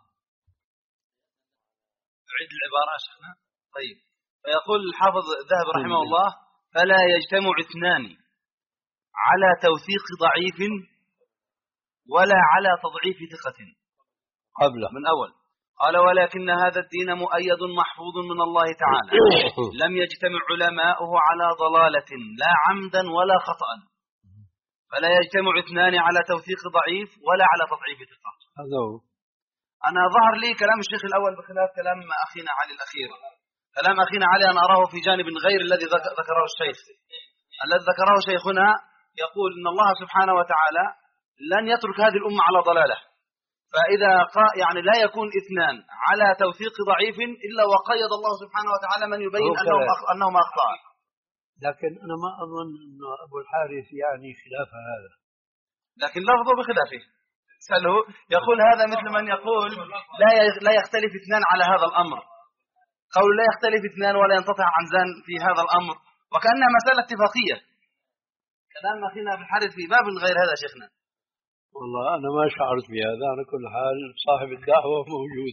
أعيد العبارة شيخنا. طيب، فيقول الحافظ الذهبي رحمه الله: فلا يجتمع اثنان على توثيق ضعيف ولا على تضعيف ثقة.
قبله
من أول قال: ولكن هذا الدين مؤيد محفوظ من الله تعالى، لم يجتمع علماؤه على ضلالة لا عمدا ولا خطأ، فلا يجتمع اثنان على توثيق ضعيف ولا على تضعيف ثقة.
هذا هو.
أنا ظهر لي كلام الشيخ الأول بخلاف كلام أخينا علي الأخير. كلام أخينا علي أنا أراه في جانب غير الذي ذكره الشيخ. الذي ذكره شيخنا يقول إن الله سبحانه وتعالى لن يترك هذه الأمة على ضلالة، فإذا يعني لا يكون اثنان على توثيق ضعيف إلا وقيد الله سبحانه وتعالى من يبين أنهم أنهم أخطأ.
لكن أنا ما أظن أن أبو الحارث يعني خلاف هذا،
لكن لفظه بخلافه. سأله يقول هذا مثل من يقول لا لا يختلف اثنان على هذا الأمر، قول لا يختلف اثنان ولا ينقطع عنزان في هذا الأمر، وكأنها مسألة اتفاقية. كلام أخينا أبو الحارث في باب غير هذا شيخنا.
والله أنا ما شعرت بهذا، على كل حال صاحب الدعوة موجود.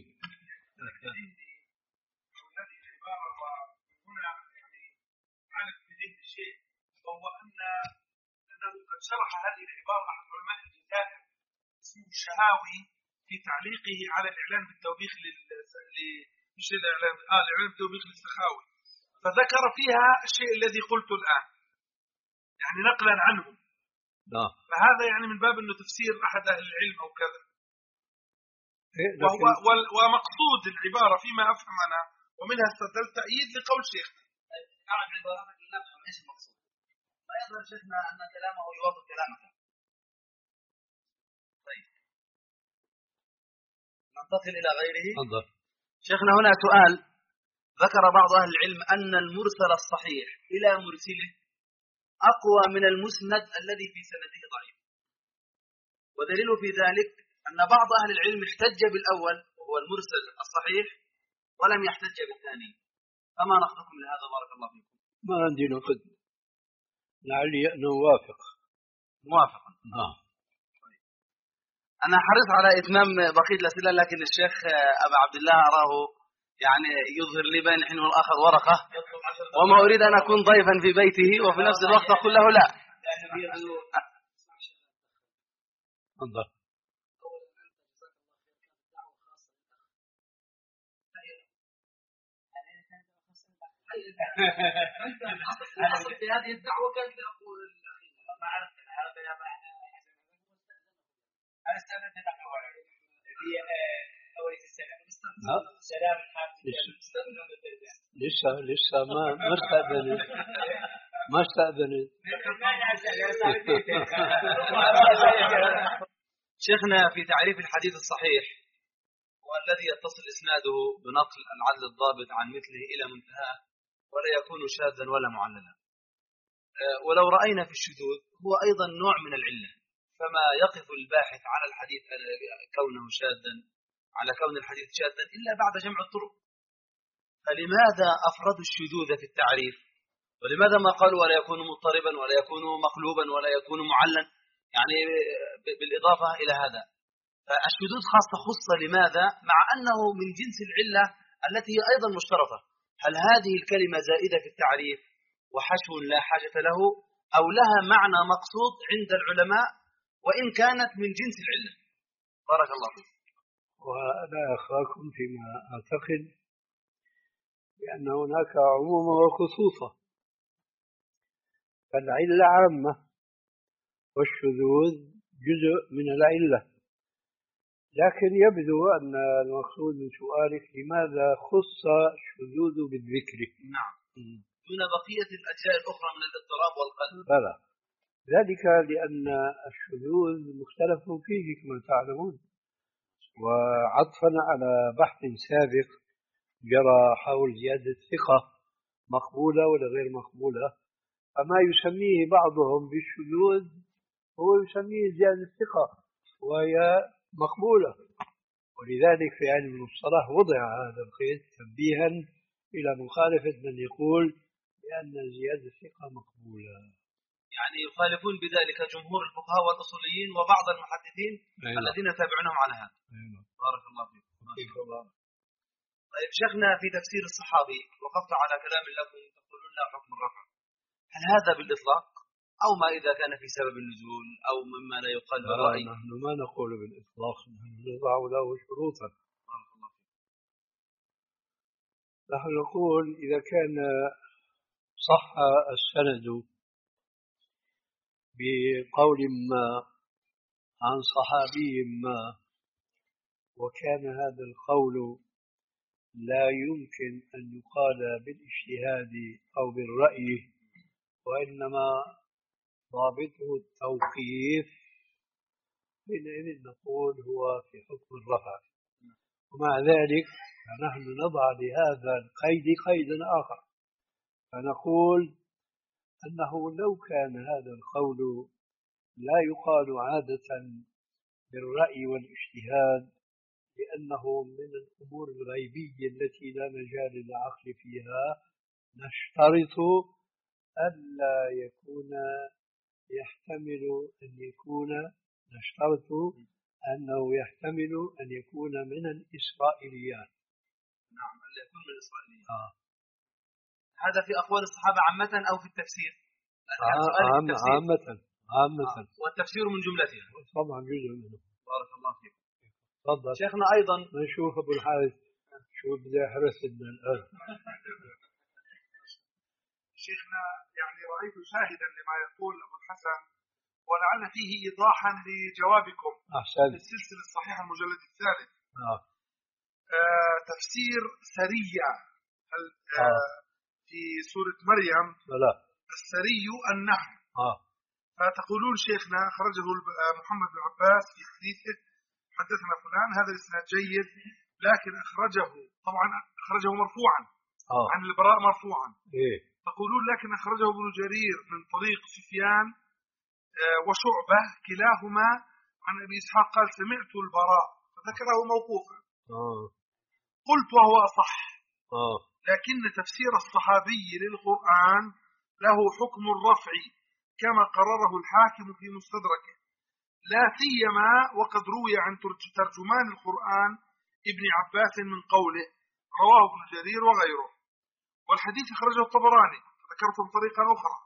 وهو أن أنه قد شرح هذه العبارة أحد علماء الجزائر اسمه الشهاوي في تعليقه على الإعلان بالتوبيخ لل مش الإعلان آه الإعلان بالتوبيخ للسخاوي، فذكر فيها الشيء الذي قلته الآن يعني نقلا عنه.
نعم.
فهذا يعني من باب أنه تفسير أحد أهل العلم أو كذا. وهو ومقصود العبارة فيما أفهم أنا ومنها استدلت تأييد لقول شيخنا.
أعد عبارتك لنفهم إيش المقصود. ما يظهر شيخنا أن كلامه يوافق كلامك. طيب ننتقل إلى غيره.
تفضل.
شيخنا هنا سؤال. ذكر بعض أهل العلم أن المرسل الصحيح إلى مرسله أقوى من المسند الذي في سنده ضعيف، ودليل في ذلك أن بعض أهل العلم احتج بالأول وهو المرسل الصحيح ولم يحتج بالثاني، فما نقدكم لهذا بارك الله فيكم؟
ما عندي نقد، لعلي أنه موافق.
موافق.
نعم.
أنا حريص على إتمام بقية الأسئلة، لكن الشيخ أبا عبد الله أراه يعني يظهر لي بين حين والآخر ورقة، وما أريد أن أكون ضيفا في بيته وفي نفس الوقت أقول له لا.
تفضل.
في هذه الدعوة كانت أقول ما عرفت هذا يا بعد أنا استمعت نحو في أول السنة سلام
لسه لسه ما ما استأذنت ما استأذنت.
شيخنا في تعريف الحديث الصحيح والذي يتصل إسناده بنقل العدل الضابط عن مثله إلى منتهاه ولا يكون شاذا ولا معللا، ولو رأينا في الشذوذ هو أيضا نوع من العلة، فما يقف الباحث على الحديث كونه شاذا على كون الحديث شاذا إلا بعد جمع الطرق. فلماذا أفردوا الشذوذ في التعريف؟ ولماذا ما قالوا ولا يكون مضطربا ولا يكون مقلوبا ولا يكون معلا، يعني بالإضافة إلى هذا؟ فالشذوذ خاصة خصة لماذا؟ مع أنه من جنس العلة التي هي أيضا مشترطة. هل هذه الكلمة زائدة في التعريف وحشو لا حاجة له، أو لها معنى مقصود عند العلماء وإن كانت من جنس العلة؟ بارك الله فيك.
وأنا أخاكم فيما أعتقد بأن هناك عموما وخصوصا، فالعلة عامة والشذوذ جزء من العلة، لكن يبدو أن المقصود من سؤالك لماذا خص الشذوذ بالذكر؟
نعم، دون بقية الأجزاء الأخرى من الاضطراب والقلب.
بلى، ذلك لأن الشذوذ مختلف فيه كما تعلمون، وعطفا على بحث سابق جرى حول زيادة الثقة مقبولة ولا غير مقبولة، فما يسميه بعضهم بالشذوذ هو يسميه زيادة الثقة وهي مقبولة، ولذلك في علم المصطلح وضع هذا القيد تنبيها إلى مخالفة من يقول بأن زيادة الثقة مقبولة.
يعني يخالفون بذلك جمهور الفقهاء والأصوليين وبعض المحدثين أيوة. الذين يتابعونهم على هذا.
أيوة.
بارك الله فيكم. طيب شيخنا في تفسير الصحابي وقفت على كلام لكم تقولون لا حكم الرفع، هل هذا بالإطلاق أو ما إذا كان في سبب النزول أو مما لا يقال بالرأي؟
نحن ما نقول بالإطلاق، نحن نضع له شروطا.
بارك الله فيكم.
نحن نقول إذا كان صح السند بقول ما عن صحابي ما وكان هذا القول لا يمكن أن يقال بالاجتهاد أو بالرأي وإنما ضابطه التوقيف، حينئذ نقول هو في حكم الرفع. ومع ذلك فنحن نضع لهذا القيد قيدا آخر، فنقول أنه لو كان هذا القول لا يقال عادة بالرأي والاجتهاد لأنه من الأمور الغيبية التي لا مجال للعقل فيها، نشترط ألا يكون يحتمل أن يكون نشترط أنه يحتمل أن يكون من الإسرائيليات.
نعم، ألا يكون من الإسرائيليات.
آه.
هذا في أقوال الصحابة عامة أو في التفسير؟
آه عام عامة عامة
آه. والتفسير من جملتها
طبعا جزء منه.
بارك الله فيك.
تفضل
شيخنا أيضا
نشوف أبو الحارث شو بده يحرس لنا الآن.
شيخنا يعني رأيت شاهدا لما يقول أبو الحسن ولعل فيه إيضاحا لجوابكم.
أحسن.
في السلسلة الصحيحة المجلد الثالث.
آه.
آه تفسير سرية آه
آه.
في سورة مريم.
لا.
السري النحل.
آه.
فتقولون شيخنا أخرجه محمد بن عباس في حديثه حدثنا فلان، هذا الإسناد جيد، لكن أخرجه طبعا أخرجه مرفوعا
آه.
عن البراء مرفوعا.
إيه؟
تقولون لكن أخرجه ابن جرير من طريق سفيان وشعبة كلاهما عن أبي إسحاق قال سمعت البراء فذكره موقوفا.
آه.
قلت وهو أصح.
آه.
لكن تفسير الصحابي للقرآن له حكم الرفع كما قرره الحاكم في مستدركه، لا سيما وقد روي عن ترجمان القرآن ابن عباس من قوله رواه ابن جرير وغيره. والحديث خرجه الطبراني ذكرتم طريقا أخرى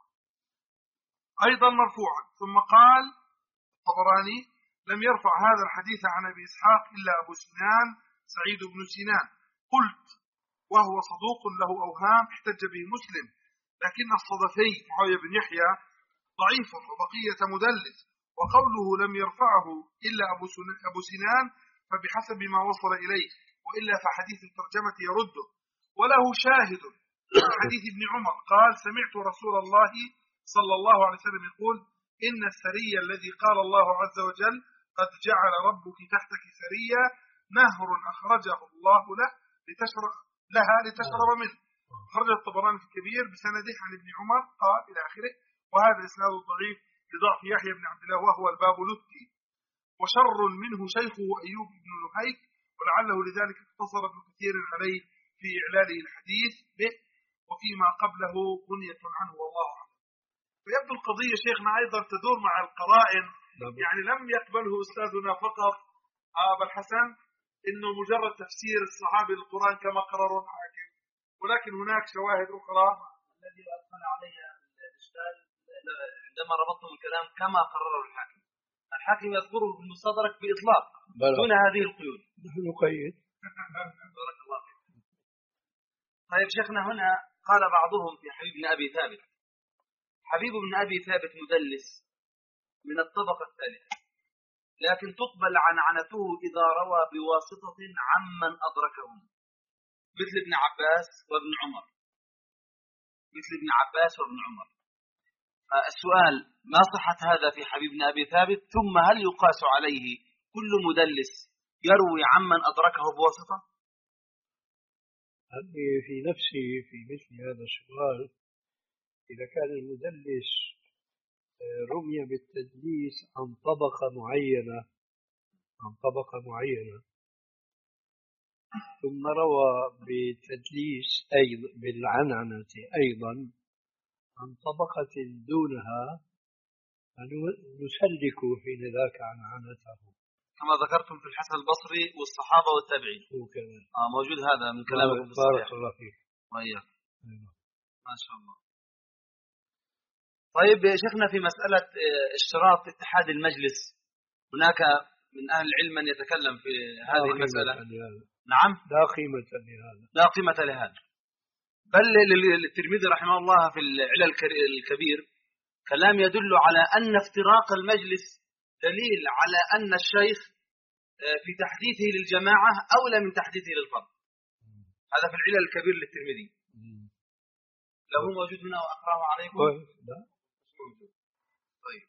أيضا مرفوعا. ثم قال الطبراني لم يرفع هذا الحديث عن أبي إسحاق إلا أبو سنان سعيد بن سنان. قلت وهو صدوق له أوهام احتج به مسلم، لكن الصدفي معاوية بن يحيى ضعيف وبقية مدلس، وقوله لم يرفعه إلا أبو سنان فبحسب ما وصل إليه، وإلا فحديث الترجمة يرده. وله شاهد حديث ابن عمر قال سمعت رسول الله صلى الله عليه وسلم يقول إن السرية الذي قال الله عز وجل قد جعل ربك تحتك سرية نهر أخرجه الله له لتشرب لها لتشرب منه. خرج الطبراني في الكبير بسنده عن ابن عمر قال إلى آخره، وهذا إسناد ضعيف لضعف يحيى بن عبد الله وهو الباب لتي، وشر منه شيخه أيوب بن لهيك، ولعله لذلك اقتصر ابن كثير عليه في إعلاله الحديث به، وفيما قبله بنية عنه والله أعلم. فيبدو القضية شيخنا أيضا تدور مع القرائن، يعني لم يقبله أستاذنا فقط أبا الحسن إنه مجرد تفسير الصحابي للقرآن كما قرروا الحاكم، ولكن هناك شواهد أخرى.
الذي أدخل علي الإشكال عندما ربطتم الكلام كما قرره الحاكم، الحاكم يذكره في المستدرك بإطلاق دون هذه القيود.
نحن نقيد.
بارك الله فيك. طيب شيخنا هنا قال بعضهم في حبيب بن أبي ثابت، حبيب بن أبي ثابت مدلس من الطبقة الثالثة، لكن تقبل عنعنته إذا روى بواسطة عمن أدركهم مثل ابن عباس وابن عمر مثل ابن عباس وابن عمر. السؤال ما صحة هذا في حبيب بن أبي ثابت؟ ثم هل يقاس عليه كل مدلس يروي عمن أدركه بواسطة؟
أني في نفسي في مثل هذا السؤال إذا كان المدلس رمي بالتدليس عن طبقة معينة عن طبقة معينة ثم روى بتدليس أيضا بالعنعنة أيضا عن طبقة دونها نسلك حين ذاك عنعنته
كما ذكرتم في الحسن البصري والصحابة والتابعين. آه موجود هذا من كلامكم في الصحيح.
بارك الله فيك.
وإياك. ما شاء الله. طيب يا شيخنا في مسألة اشتراط اتحاد المجلس، هناك من أهل العلم من يتكلم في هذه المسألة. نعم.
لا قيمة لهذا.
لا قيمة لهذا. بل للترمذي رحمه الله في العلل الكبير كلام يدل على أن افتراق المجلس دليل على أن الشيخ في تحديثه للجماعة أولى من تحديثه للفرد. هذا في العلل الكبير للترمذي. له موجود هنا وأقرأه عليكم؟
لا.
طيب.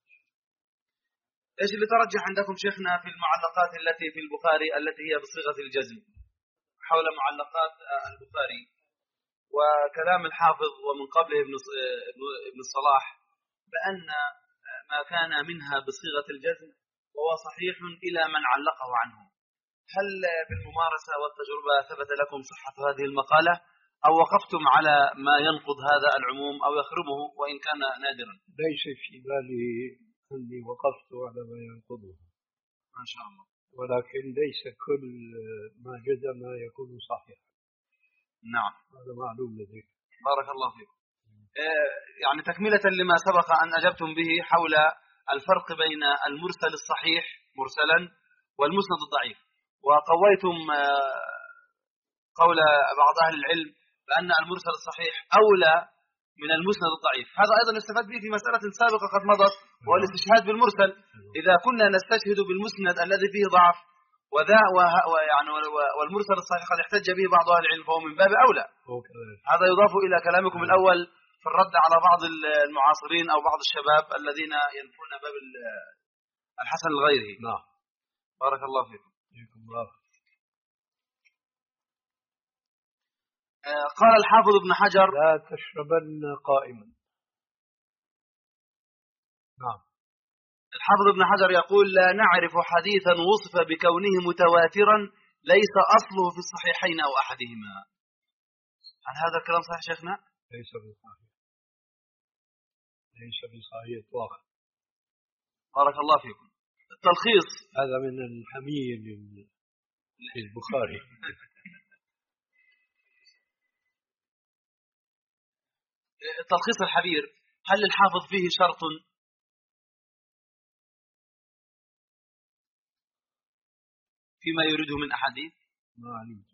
إيش اللي ترجح عندكم شيخنا في المعلقات التي في البخاري التي هي بصيغة الجزم حول معلقات البخاري وكلام الحافظ ومن قبله ابن الصلاح بأن ما كان منها بصيغة الجزم وهو صحيح إلى من علقه عنه؟ هل بالممارسة والتجربة ثبت لكم صحة هذه المقالة أو وقفتم على ما ينقض هذا العموم أو يخرمه وإن كان نادرا؟
ليس في بالي أني وقفت على ما ينقضه
ما شاء الله،
ولكن ليس كل ما جزم يكون صحيحا.
نعم
هذا معلوم لديك.
بارك الله فيك. يعني تكملة لما سبق أن أجبتم به حول الفرق بين المرسل الصحيح مرسلا والمسند الضعيف، وقويتم قول بعض أهل العلم بأن المرسل الصحيح أولى من المسند الضعيف. هذا أيضا استفاد به في مسألة سابقة قد مضت، وهو الاستشهاد بالمرسل. إذا كنا نستشهد بالمسند الذي فيه ضعف وذا ويعني والمرسل الصحيح قد احتج به بعض أهل العلم فهو من باب أولى. هذا يضاف إلى كلامكم الأول في الرد على بعض المعاصرين أو بعض الشباب الذين ينفون باب الحسن لغيره.
نعم.
بارك الله فيكم.
فيكم الله.
قال الحافظ ابن حجر:
لا تشربن قائما. نعم.
الحافظ ابن حجر يقول: لا نعرف حديثا وصف بكونه متواترا ليس أصله في الصحيحين أو أحدهما. هل هذا الكلام صحيح شيخنا؟
ليس بصحيح، ليس بصحيح إطلاقا.
بارك الله فيكم. التلخيص
هذا من الحمية للبخاري.
التلخيص الحبير: هل الحافظ فيه شرط؟ فيما يريده من أحاديث؟
ما علمت.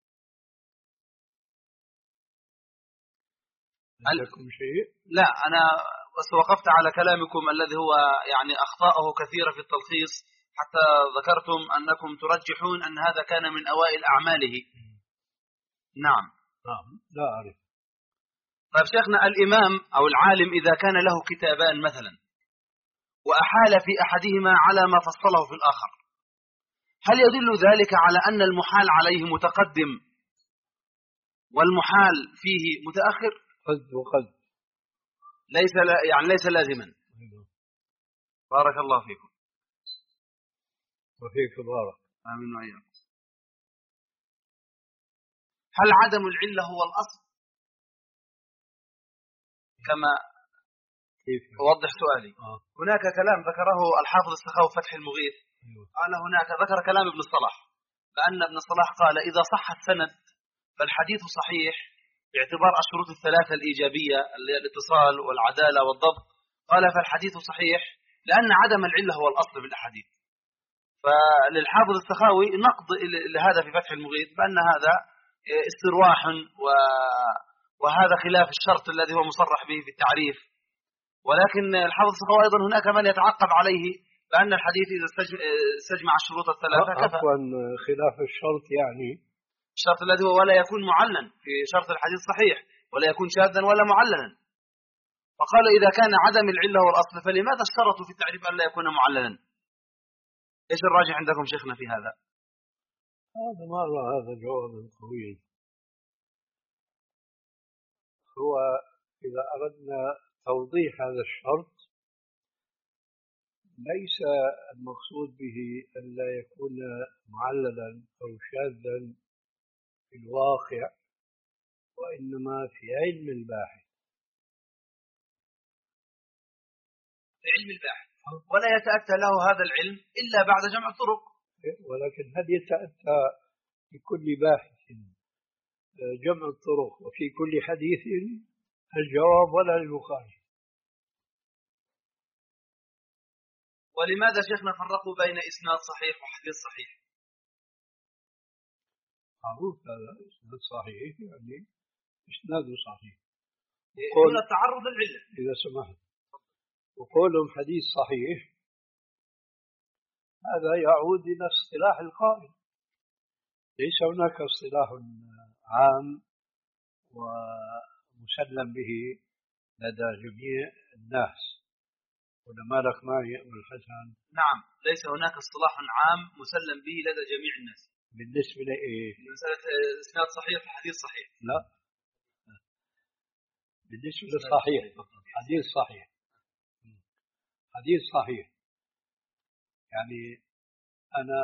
هل
لكم شيء؟
لا، أنا بس وقفت على كلامكم الذي هو يعني أخطاءه كثيرة في التلخيص، حتى ذكرتم أنكم ترجحون أن هذا كان من أوائل أعماله. نعم.
نعم. لا أعرف.
طيب شيخنا، الإمام أو العالم إذا كان له كتابان مثلا وأحال في أحدهما على ما فصله في الآخر، هل يدل ذلك على أن المحال عليه متقدم والمحال فيه متأخر؟
قد وقد.
ليس يعني ليس لازما. بارك الله فيكم.
وفيك بارك.
آمين وإياكم. هل عدم العلة هو الأصل؟ كما
كيف
أوضح سؤالي.
آه.
هناك كلام ذكره الحافظ السخاوي فتح المغيث.
أيوه.
قال هناك ذكر كلام ابن الصلاح، لأن ابن الصلاح قال: إذا صح السند فالحديث صحيح باعتبار الشروط الثلاثة الإيجابية، الاتصال والعدالة والضبط. قال: فالحديث صحيح لأن عدم العلة هو الأصل في الأحاديث. فللحافظ السخاوي نقض لهذا في فتح المغيث بأن هذا استرواح وهذا خلاف الشرط الذي هو مصرح به في التعريف. ولكن الحافظ السخاوي أيضا هناك من يتعقب عليه بأن الحديث إذا استجمع الشروط الثلاثة كفى.
عفوا، خلاف الشرط يعني
الشرط الذي هو ولا يكون معلنا في شرط الحديث صحيح، ولا يكون شاذا ولا معلنا. فقال: إذا كان عدم العلة هو الأصل فلماذا اشترطوا في التعريف أن لا يكون معلنا؟ إيش الراجح عندكم شيخنا في هذا؟
هذا مرة هذا جواب قوي. هو إذا أردنا توضيح هذا الشرط ليس المقصود به أن لا يكون معللا أو شاذا في الواقع، وإنما في علم الباحث.
في علم الباحث، ولا يتأتى له هذا العلم إلا بعد جمع الطرق.
ولكن هل يتأتى في كل باحث جمع الطرق وفي كل حديث؟ الجواب ولا للبخاري.
ولماذا شيخنا فرقوا بين إسناد صحيح وحديث صحيح؟
معروف هذا إسناد صحيح يعني إسناد صحيح.
هنا التعرض للعلة.
إذا سمحت، وقولهم حديث صحيح هذا يعود إلى اصطلاح القائل. ليس هناك اصطلاح عام ومسلم به لدى جميع الناس. ولا لك معي أبو الحسن؟
نعم، ليس هناك اصطلاح عام مسلم به لدى جميع الناس.
بالنسبة لإيه؟
مسألة إسناد صحيح وحديث صحيح.
لا، بالنسبة للصحيح حديث صحيح. حديث صحيح يعني أنا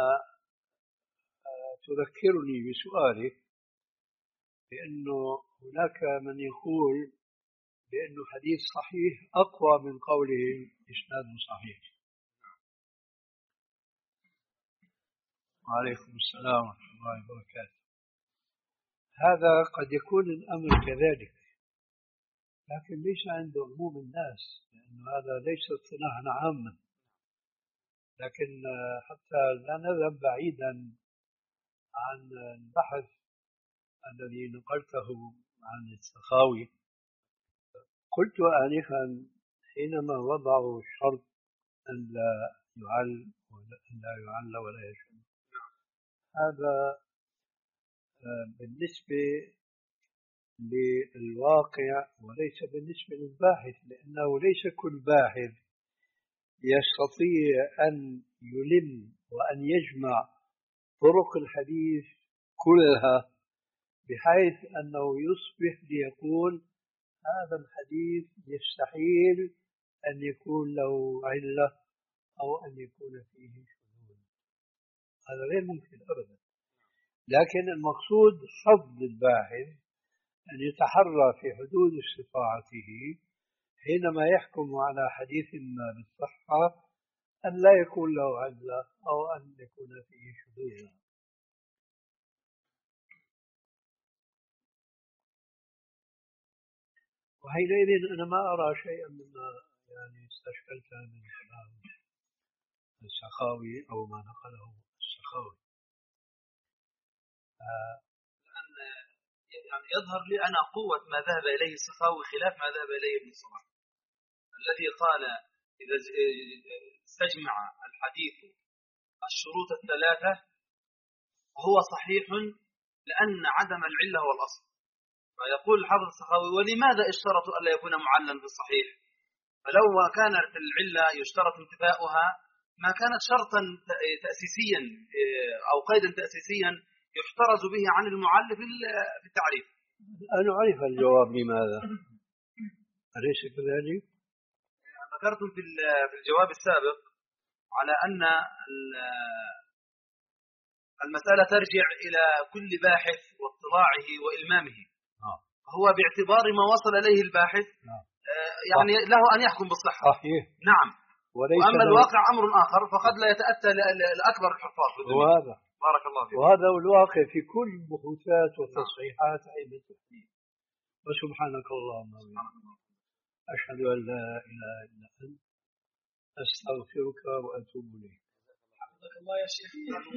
تذكرني بسؤالك بأنه هناك من يقول بأنه حديث صحيح أقوى من قوله إسناد صحيح. وعليكم السلام ورحمة الله وبركاته. هذا قد يكون الأمر كذلك، لكن ليس عند عموم الناس، لأن هذا ليس اصطلاحا عاما. لكن حتى لا نذهب بعيدا عن البحث الذي نقلته عن السخاوي، قلت آنفا حينما وضعوا الشرط أن لا يعل ولا أن لا يعل ولا يشم، هذا بالنسبة للواقع وليس بالنسبة للباحث، لأنه ليس كل باحث يستطيع أن يلم وأن يجمع طرق الحديث كلها بحيث أنه يصبح ليقول هذا الحديث يستحيل أن يكون له علة أو أن يكون فيه شذوذ. هذا غير ممكن أبدا. لكن المقصود حظ الباحث أن يتحرى في حدود استطاعته حينما يحكم على حديث ما بالصحة أن لا يكون له علة أو أن يكون فيه شذوذ. وحينئذ أنا ما أرى شيئا مما يعني استشكلت من كلام السخاوي أو ما نقله السخاوي.
آه يعني يظهر لي أنا قوة ما ذهب إليه السخاوي خلاف ما ذهب إليه ابن صلاح الذي قال إذا استجمع الحديث الشروط الثلاثة هو صحيح لأن عدم العلة هو الأصل. فيقول الحافظ السخاوي ولماذا اشترطوا ألا يكون معلًا في الصحيح؟ فلو كانت العلة يشترط انتفاؤها ما كانت شرطا تأسيسيا أو قيدا تأسيسيا يحترز به عن المعل في التعريف.
أنا أعرف الجواب لماذا أليس كذلك؟
ذكرتم في الجواب السابق على أن المسألة ترجع إلى كل باحث واطلاعه وإلمامه. هو باعتبار ما وصل إليه الباحث يعني له أن يحكم بالصحة.
صحيح.
نعم. وأما الواقع أمر آخر فقد لا يتأتى لأكبر الحفاظ في الدنيا.
وهذا
بارك الله فيك.
وهذا هو الواقع في كل بحوثات وتصحيحات علم التحديث. وسبحانك اللهم أشهد أن لا إله إلا أنت أستغفرك وأتوب إليك.
الله يا شيخ.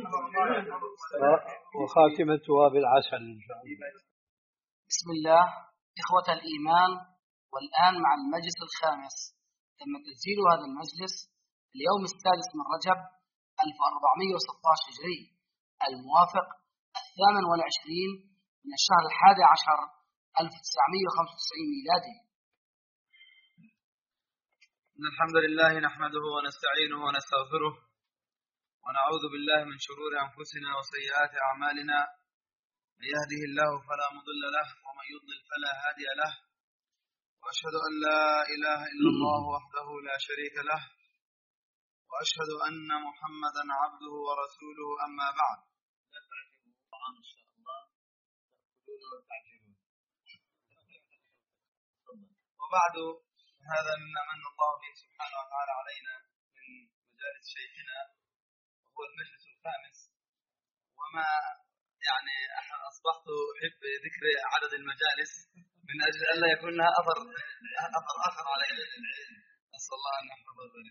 وخاتمتها بالعسل إن شاء الله.
بسم الله. إخوة الإيمان، والآن مع المجلس الخامس. تم تسجيل هذا المجلس اليوم السادس من رجب ألف وأربعمائة وستة عشر هجري الموافق الثامن والعشرين من الشهر الحادي عشر ألف وتسعمائة وخمسة وتسعين ميلادي.
إن الحمد لله نحمده ونستعينه ونستغفره ونعوذ بالله من شرور أنفسنا وسيئات أعمالنا. من يهده الله فلا مضل له ومن يضلل فلا هادي له. وأشهد أن لا إله إلا الله وحده لا شريك له وأشهد أن محمدا عبده ورسوله. أما بعد إن شاء الله وبعد هذا مما من الله به سبحانه وتعالى علينا من مجالس شيخنا وهو المجلس الخامس. وما يعني أصبحت أحب ذكر عدد المجالس من أجل أن لا يكون لها أثر أثر آخر علينا. أسأل الله أن يحفظ ذلك.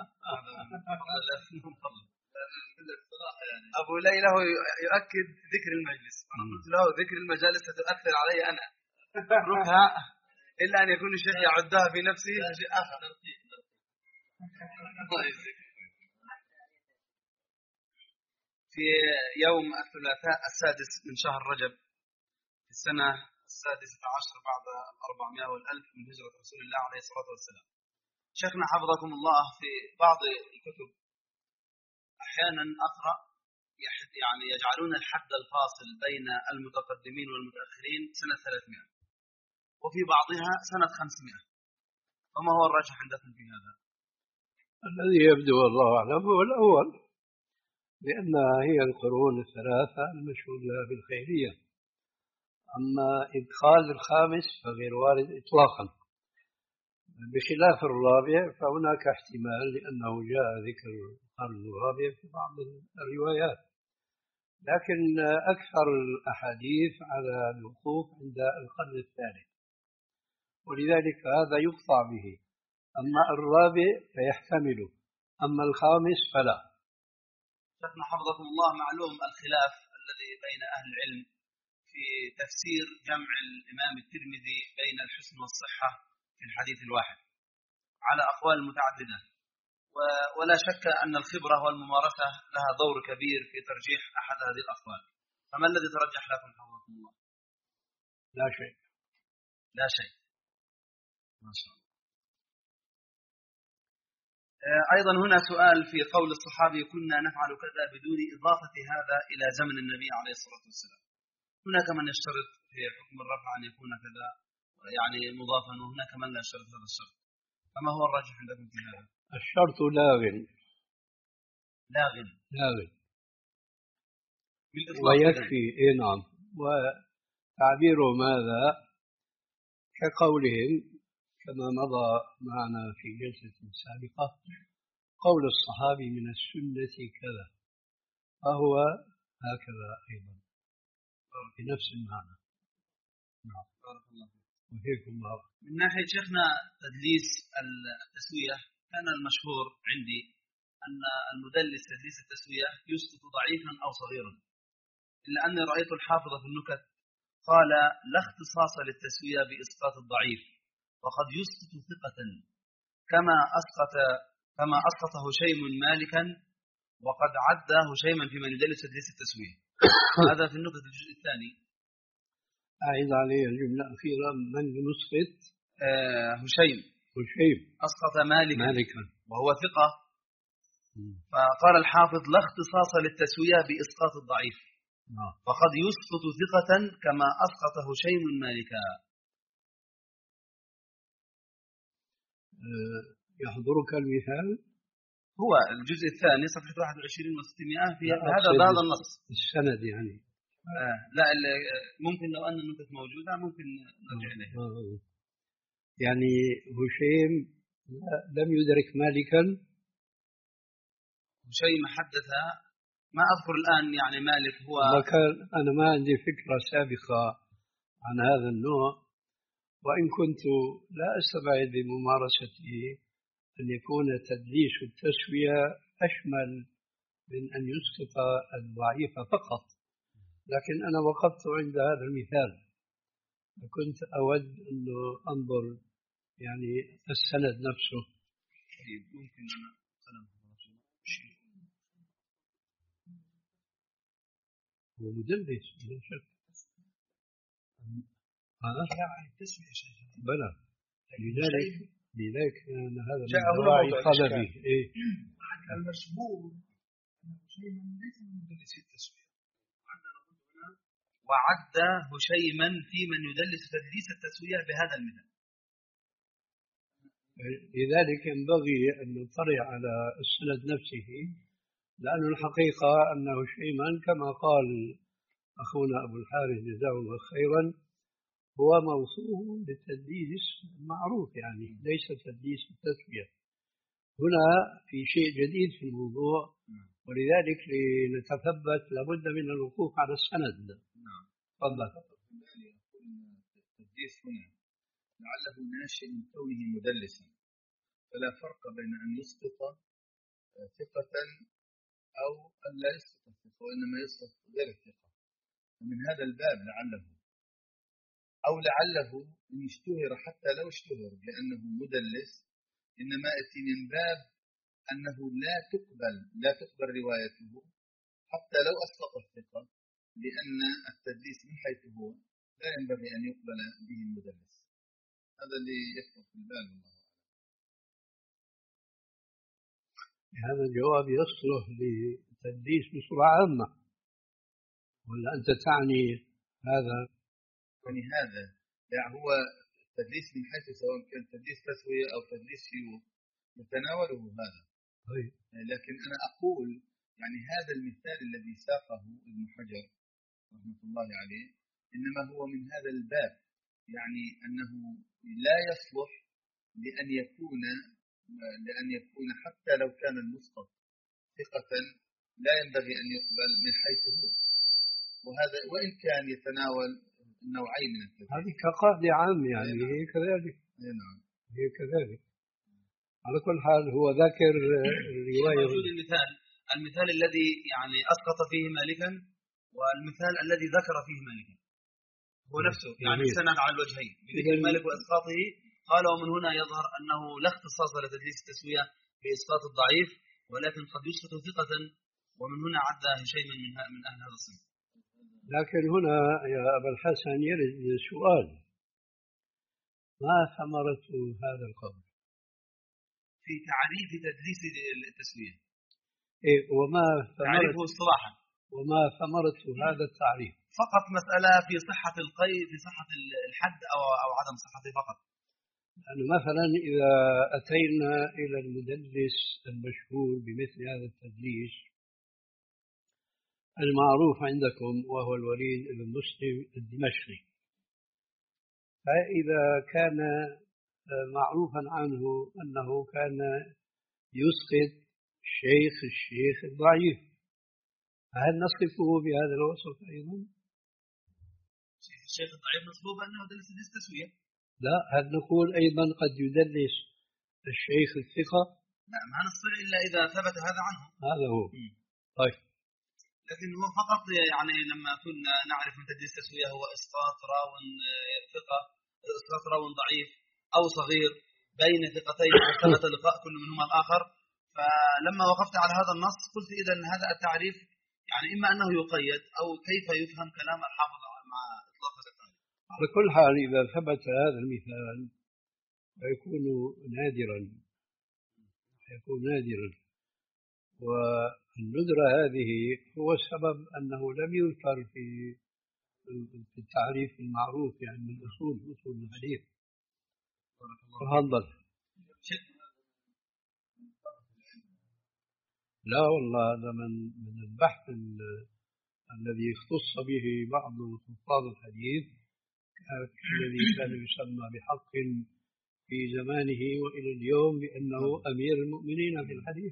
أبو ليلى هو يؤكد ذكر المجلس، أنا قلت له ذكر المجالس ستؤثر علي أنا اتركها إلا أن يكون الشيخ يعدها في نفسه شيء آخر. في يوم الثلاثاء السادس من شهر رجب في السنة السادسة عشر بعد أربعمائة والألف من هجرة رسول الله عليه الصلاة والسلام. شيخنا حفظكم الله في بعض الكتب أحيانا أقرأ يعني يجعلون الحد الفاصل بين المتقدمين والمتأخرين سنة ثلاثمائة وفي بعضها سنة خمسمائة. وما هو الراجح عندكم في هذا؟
الذي يبدو والله أعلم هو الأول، لأنها هي القرون الثلاثة المشهود لها بالخيرية. أما إدخال الخامس فغير وارد إطلاقا، بخلاف الرابع فهناك احتمال لأنه جاء ذكر القرن الرابع في بعض الروايات، لكن أكثر الأحاديث على الوقوف عند القرن الثالث، ولذلك هذا يقطع به. أما الرابع فيحتمل، أما الخامس فلا.
شيخنا حفظكم الله، معلوم الخلاف الذي بين أهل العلم في تفسير جمع الإمام الترمذي بين الحسن والصحة في الحديث الواحد على أقوال متعددة، ولا شك أن الخبرة والممارسة لها دور كبير في ترجيح أحد هذه الأقوال. فما الذي ترجح لكم حفظكم الله؟
لا شيء.
لا شيء. ما شاء الله. أيضا هنا سؤال في قول الصحابي كنا نفعل كذا بدون إضافة هذا إلى زمن النبي عليه الصلاة والسلام. هناك من يشترط في حكم الرفع أن يكون كذا يعني مضافا، وهناك من لا يشترط هذا الشرط. فما هو الراجح عندكم في هذا؟
الشرط لاغ
لاغ
لاغ ويكفي. إيه نعم. وتعبير ماذا كقولهم كما مضى معنا في جلسة سابقة، قول الصحابي من السنة كذا، فهو هكذا أيضا بنفس المعنى. نعم. بارك الله وفيكم الله.
من ناحية شيخنا تدليس التسوية، كان المشهور عندي أن المدلس تدليس التسوية يسقط ضعيفا أو صغيرا، إلا أني رأيت الحافظ في النكت قال لا اختصاص للتسوية بإسقاط الضعيف، وقد يسقط ثقة كما أسقط كما أسقط هشيم مالكا وقد عد هشيما في من يدلس تدليس التسوية. هذا في النكت الجزء الثاني.
أعيد عليه الجملة الأخيرة. من يسقط؟
آه هشيم
هشيم
أسقط مالكا,
مالكا
وهو ثقة. فقال الحافظ لا اختصاص للتسوية بإسقاط الضعيف، فقد يسقط ثقة كما أسقط هشيم مالكا.
يحضرك المثال؟
هو الجزء الثاني صفحة واحد وعشرين وستمائة في هذا بهذا النص.
السند يعني.
آه لا ممكن لو أن النكت موجودة ممكن نرجع إليها.
آه. يعني هشيم لم يدرك مالكا.
هشيم حدث، ما أذكر الآن يعني مالك هو
كان أنا ما عندي فكرة سابقة عن هذا النوع، وإن كنت لا أستبعد بممارسته أن يكون تدليس التسوية أشمل من أن يسقط الضعيف فقط، لكن أنا وقفت عند هذا المثال، وكنت أود أن أنظر يعني السند نفسه.
ممكن
هو مدلس لا شك. هذا
التسوية شيء
بلى. لذلك لذلك أن هذا
جاء
من
هنا موضوع
طلبي. إيه؟
المشهور شيء ليس من مدلس التسوية.
وعد هشيما في من يدلس تدليس التسوية بهذا المثال.
لذلك ينبغي أن نطلع على السند نفسه، لأن الحقيقة أن هشيما كما قال أخونا أبو الحارث جزاه الله خيرا هو موصوف بالتدليس معروف، يعني ليس تدليس التسوية. هنا في شيء جديد في الموضوع، ولذلك لنتثبت لابد من الوقوف على السند.
نعم.
تفضل.
التدليس هنا لعله ناشئ من كونه مدلسا، فلا فرق بين أن يسقط ثقة أو أن لا يسقط الثقة، وإنما يسقط غير الثقة. ومن هذا الباب لعله أو لعله إن اشتهر، حتى لو اشتهر لأنه مدلس، إنما يأتي من باب أنه لا تقبل لا تقبل روايته حتى لو أسقط الثقة، لأن التدليس من حيث هو لا ينبغي أن يقبل به المدلس. هذا اللي يخطر في البال. والله
هذا الجواب يصلح للتدليس بصورة عامة، ولا أنت تعني هذا؟
يعني هذا يعني هو التدليس من حيث سواء كان تدليس تسوية أو تدليس شيوخ يتناوله هذا.
طيب.
لكن أنا أقول يعني هذا المثال الذي ساقه ابن حجر رحمة الله عليه إنما هو من هذا الباب، يعني أنه لا يصلح لأن يكون لأن يكون حتى لو كان المسقط ثقة لا ينبغي أن يقبل من حيث هو، وهذا وإن كان يتناول النوعين من التدليس.
هذه كقاعدة عامة يعني. نعم. هي كذلك.
نعم.
هي كذلك. على كل حال هو ذاكر الرواية.
موجود المثال المثال الذي يعني أسقط فيه مالكا، والمثال الذي ذكر فيه مالكا هو نفسه، يعني سند على الوجهين بذكر مالك وإسقاطه. قال ومن هنا يظهر أنه لا اختصاص لتدليس التسوية بإسقاط الضعيف، ولكن قد يسقط ثقة، ومن هنا عد هشيما من من أهل هذا الصنف.
لكن هنا يا أبا الحسن يرد سؤال، ما ثمرة هذا القول؟
في تعريف تدليس التسوية.
إيه وما
تعريفه اصطلاحا.
وما ثمرة هذا التعريف؟
فقط مسألة في صحة القيد، في صحة الحد أو أو عدم صحته فقط.
يعني مثلا إذا أتينا إلى المدلس المشهور بمثل هذا التدليس المعروف عندكم وهو الوليد بن مسلم الدمشقي، فإذا كان معروفا عنه أنه كان يسقط شيخ الشيخ الضعيف، هل نصفه بهذا الوصف أيضا؟
شيخ الشيخ الضعيف نصفه بأنه دلس التسوية؟
لا، هل نقول أيضا قد يدلس الشيخ الثقة؟
لا، ما نصفه إلا إذا ثبت هذا عنه.
هذا هو. م. طيب،
لكن هو فقط يعني لما كنا نعرف من تدليس التسوية هو إسقاط راو ثقة، إسقاط راو ضعيف أو صغير بين ثقتين وثبت لقاء كل منهما الآخر. فلما وقفت على هذا النص قلت إذا هذا التعريف يعني إما أنه يقيد أو كيف يفهم كلام الحافظ مع إطلاق التعريف.
على كل حال إذا ثبت هذا المثال فيكون نادرا، يكون نادرا، والندرة هذه هو السبب أنه لم يذكر في في التعريف المعروف يعني من أصول أصول الحديث. تفضل. لا والله هذا من من البحث الذي اختص به بعض حفاظ الحديث الذي كان يسمى بحق في زمانه وإلى اليوم بأنه أمير المؤمنين في الحديث.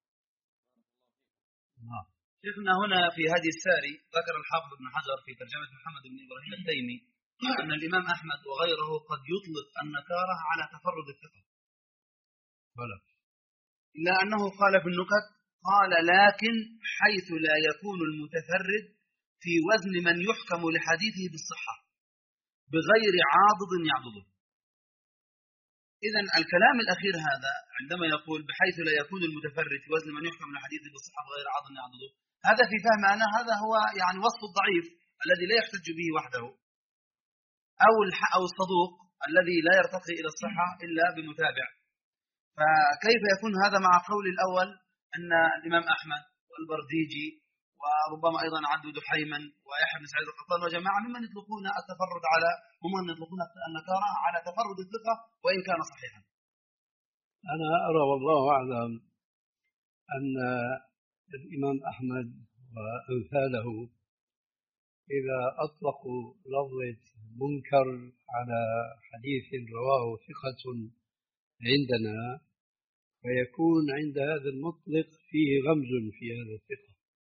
نعم. شيخنا هنا في هذه الساري ذكر الحافظ ابن حجر في ترجمة محمد بن إبراهيم التيمي أن الإمام أحمد وغيره قد يطلق النكارة على تفرد الثقة.
ولا.
إلا أنه قال في النكت قال لكن حيث لا يكون المتفرد في وزن من يحكم لحديثه بالصحة بغير عاضد يعضده. إذن الكلام الأخير هذا عندما يقول بحيث لا يكون المتفرد في وزن من يحكم لحديثه بالصحة بغير عاضد يعضده، هذا في فهم أنا هذا هو يعني وصف الضعيف الذي لا يحتج به وحده، أو أو الصدوق الذي لا يرتقي إلى الصحة إلا بمتابع. فكيف يكون هذا مع قول الأول أن الإمام أحمد والبرديجي وربما أيضا عبد دحيما ويحيى بن سعيد القطان وجماعة ممن يطلقون التفرد على ممن يطلقون النكارة على تفرد الثقة وإن كان صحيحا.
أنا أرى والله أعلم أن الإمام أحمد وأمثاله إذا أطلقوا لفظة منكر على حديث رواه ثقة عندنا فيكون عند هذا المطلق فيه غمز في هذا الثقة،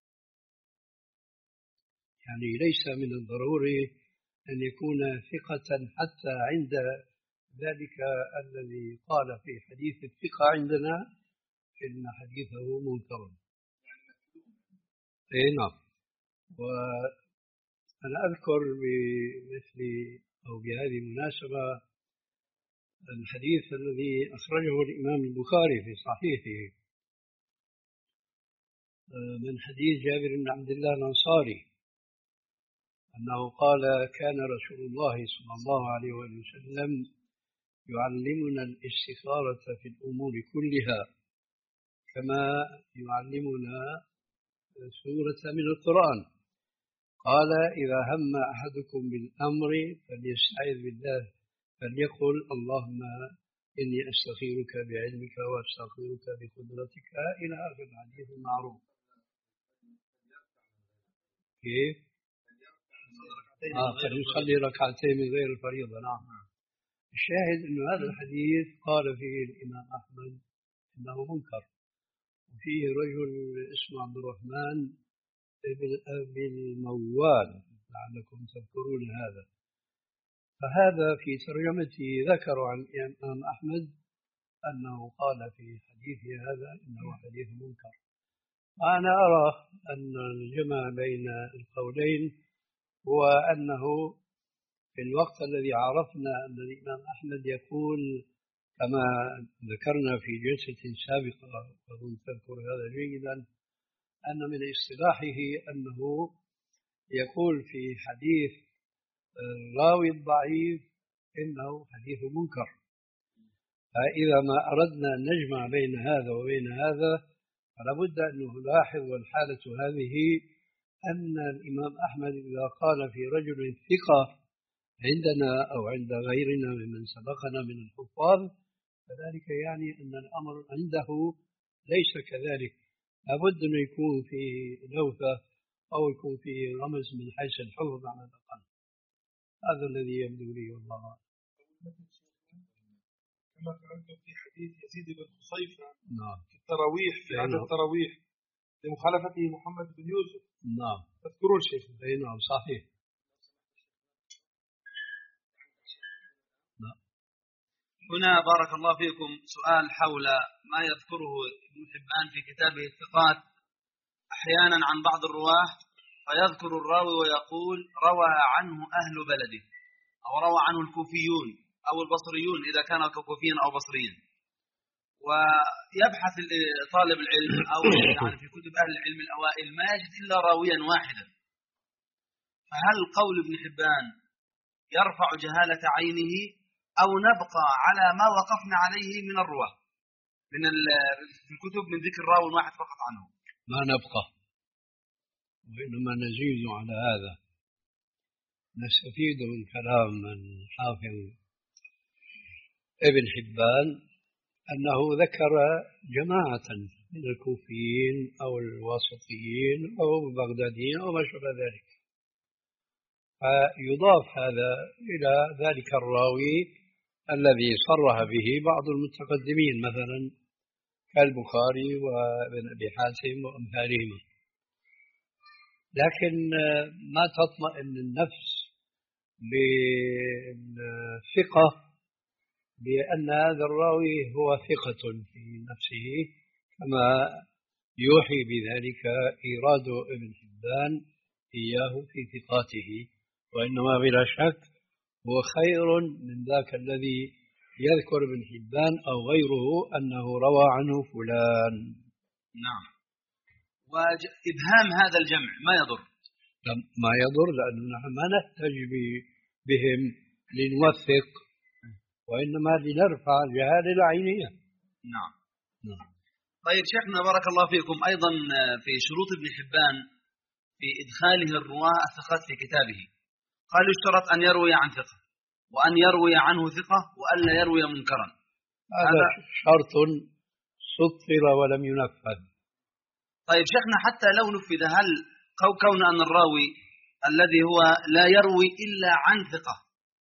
يعني ليس من الضروري أن يكون ثقة حتى عند ذلك الذي قال في حديث الثقة عندنا إن حديثه منكر. أي نعم. وأنا أذكر بمثل أو بهذه المناسبة الحديث الذي أخرجه الإمام البخاري في صحيحه من حديث جابر بن عبد الله الأنصاري أنه قال كان رسول الله صلى الله عليه وسلم يعلمنا الاستخارة في الأمور كلها كما يعلمنا سورة من القرآن. قال إذا هم أحدكم بالأمر فليستعذ بالله فليقل اللهم إني أستخيرك بعلمك وأستغفرك بقدرتك إلى آخر الحديث المعروف. كيف؟ آه فليصلي ركعتين من غير الفريضة. نعم. الشاهد أن هذا الحديث قال فيه الإمام أحمد إنه منكر، وفيه رجل اسمه عبد الرحمن بن أبي الموال لعلكم تذكرون هذا، فهذا في ترجمته ذكر عن الإمام أحمد أنه قال في حديثه هذا إنه حديث منكر. أنا أرى أن الجمع بين القولين هو أنه في الوقت الذي عرفنا أن الإمام أحمد يقول كما ذكرنا في جلسة سابقة وكنت تذكر هذا جيدا أن من اصطلاحه أنه يقول في حديث الراوي الضعيف إنه حديث منكر. فإذا ما أردنا أن نجمع بين هذا وبين هذا فلا بد أن نلاحظ، والحالة هذه أن الإمام أحمد إذا قال في رجل ثقة عندنا أو عند غيرنا ممن سبقنا من الحفاظ فذلك يعني أن الأمر عنده ليس كذلك، لابد أن يكون في لوثة أو يكون في رمز من حيث الحفظ على الأقل. هذا الذي يبدو لي والله.
كما فعلتم في حديث يزيد بن خصيفة
نعم
في التراويح في عدد التراويح لمخالفته محمد بن يوسف.
نعم
تذكرون شيخ؟
أي نعم صحيح. نعم.
هنا بارك الله فيكم سؤال حول ما يذكره ابن حبان في كتابه الثقات أحيانا عن بعض الرواه، فيذكر الراوي ويقول روى عنه أهل بلده أو روى عنه الكوفيون أو البصريون إذا كانوا كوفيين أو بصريين، ويبحث طالب العلم أو يعني في كتب أهل العلم الأوائل ما يجد إلا راويا واحدا. فهل قول ابن حبان يرفع جهالة عينه أو نبقى على ما وقفنا عليه من الرواه من في الكتب من ذكر راوي واحد فقط عنه؟
ما نبقى، وإنما نزيد على هذا. نستفيد من كلام الحافظ ابن حبان أنه ذكر جماعة من الكوفيين أو الواسطيين أو البغداديين أو ما شابه ذلك، فيضاف هذا إلى ذلك الراوي الذي صرح به بعض المتقدمين مثلا كالبخاري وابن أبي حاتم وأمثالهما. لكن ما تطمئن النفس بالثقة بأن هذا الراوي هو ثقة في نفسه كما يوحي بذلك إيراد ابن حبان إياه في ثقاته، وإنما بلا شك هو خير من ذاك الذي يذكر ابن حبان أو غيره أنه روى عنه فلان.
نعم. وإبهام هذا الجمع ما يضر؟
ما يضر، لأننا ما نحتاج بهم لنوثق، وإنما لنرفع الجهالة العينية.
نعم.
نعم.
طيب شيخنا بارك الله فيكم، أيضا في شروط ابن حبان في إدخاله الرواة الثقات في كتابه قال يشترط أن يروي عن ثقة وأن يروي عنه ثقة وألا يروي منكرا.
هذا شرط سطر ولم ينفذ.
طيب شيخنا حتى لو نفذ، هل كون أن الراوي الذي هو لا يروي إلا عن ثقة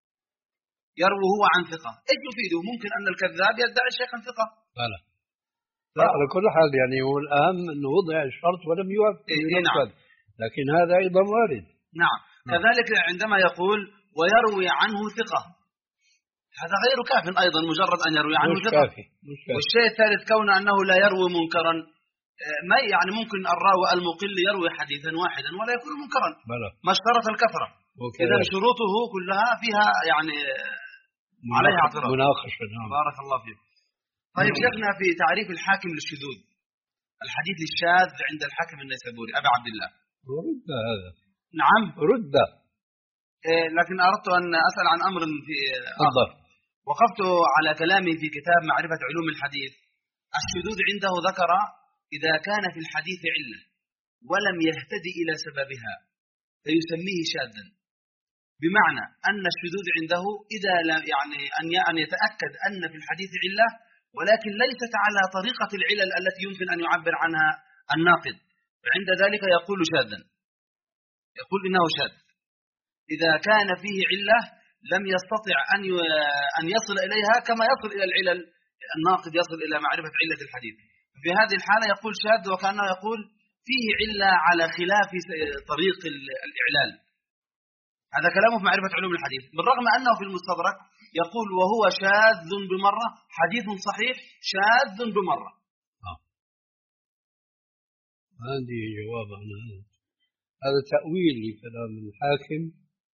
يروي هو عن ثقة، إيش يفيده؟ ممكن أن الكذاب يدعي شيخا ثقة.
لا لا لا على كل حال يعني هو الأهم أنه وضع الشرط ولم ينفذ.
إيه نعم.
لكن هذا أيضا وارد.
نعم. نعم. كذلك عندما يقول ويروي عنه ثقة، هذا غير كاف أيضا، مجرد أن يروي عنه
مش
ثقة.
كافي. مش كافي.
والشيء الثالث كون أنه لا يروي منكرا، ما يعني ممكن الراوي المقل يروي حديثا واحدا ولا يكون منكرا،
بلى.
ما اشترط الكثرة. إذا شروطه كلها فيها يعني عليها اعتراض.
مناقشة. نعم.
بارك الله فيك. طيب شيخنا في تعريف الحاكم للشذوذ، الحديث الشاذ عند الحاكم النيسابوري أبي عبد الله،
رد هذا.
نعم
رد.
إيه لكن أردت أن أسأل عن أمر في
آخر.
وقفت على كلامي في كتاب معرفة علوم الحديث. الشذوذ عنده ذكر إذا كان في الحديث علة ولم يهتدي إلى سببها فيسميه شاذا، بمعنى أن الشذوذ عنده إذا لا يعني أن يتأكد أن في الحديث علة ولكن ليست على طريقة العلل التي يمكن أن يعبر عنها الناقد، فعند ذلك يقول شاذا، يقول إنه شاذ. إذا كان فيه علة لم يستطع أن أن يصل إليها كما يصل إلى العلل، الناقد يصل إلى معرفة علة الحديث، في هذه الحالة يقول شاذ، وكأنه يقول فيه علة على خلاف طريق الإعلال. هذا كلامه في معرفة علوم الحديث، بالرغم أنه في المستدرك يقول وهو شاذ بمرة، حديث صحيح شاذ بمرة.
آه. هذه جواب عن هذا. هذا تأويل لكلام الحاكم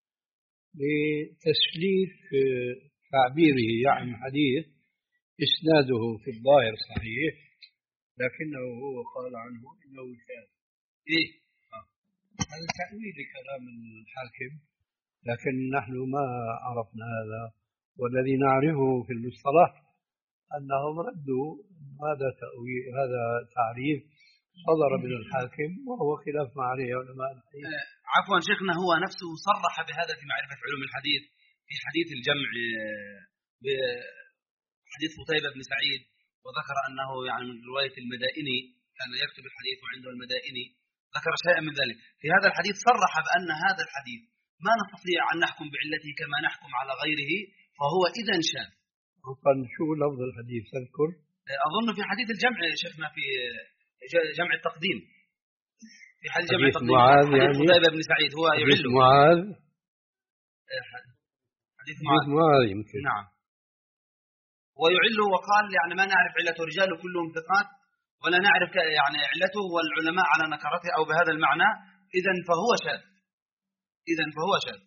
لتسليك تعبيره، يعني حديث إسناده في الظاهر صحيح لكنه هو قال عنه إنه شاذ.
إيه؟
آه. هذا تأويل لكلام الحاكم، لكن نحن ما عرفنا هذا والذي نعرفه في المصطلح أنهم ردوا هذا تأويل، هذا تعريف صدر من الحاكم وهو خلاف ما عليه علماء الحديث.
عفوا شيخنا، هو نفسه صرح بهذا في معرفة علوم الحديث في حديث الجمع بحديث قتيبة بن سعيد، وذكر أنه يعني من رواية المدائني، كان يكتب الحديث وعنده المدائني، ذكر شيئا من ذلك. في هذا الحديث صرح بأن هذا الحديث ما نستطيع أن نحكم بعلته كما نحكم على غيره، فهو إذن شاذ.
طبعا شو لفظ الحديث تذكر؟
أظن في حديث الجمع شيخنا، في جمع التقديم، في حديث جمع
حديث
التقديم
معاذ
حديث
يعني
قتيبة بن سعيد هو
حديث
يعله.
معاذ
حديث معاذ,
معاذ يمكن.
نعم، ويعله وقال يعني ما نعرف علته، رجاله كلهم ثقات ولا نعرف يعني علته، والعلماء على نكرته أو بهذا المعنى، إذن فهو شاذ، إذن فهو شاذ.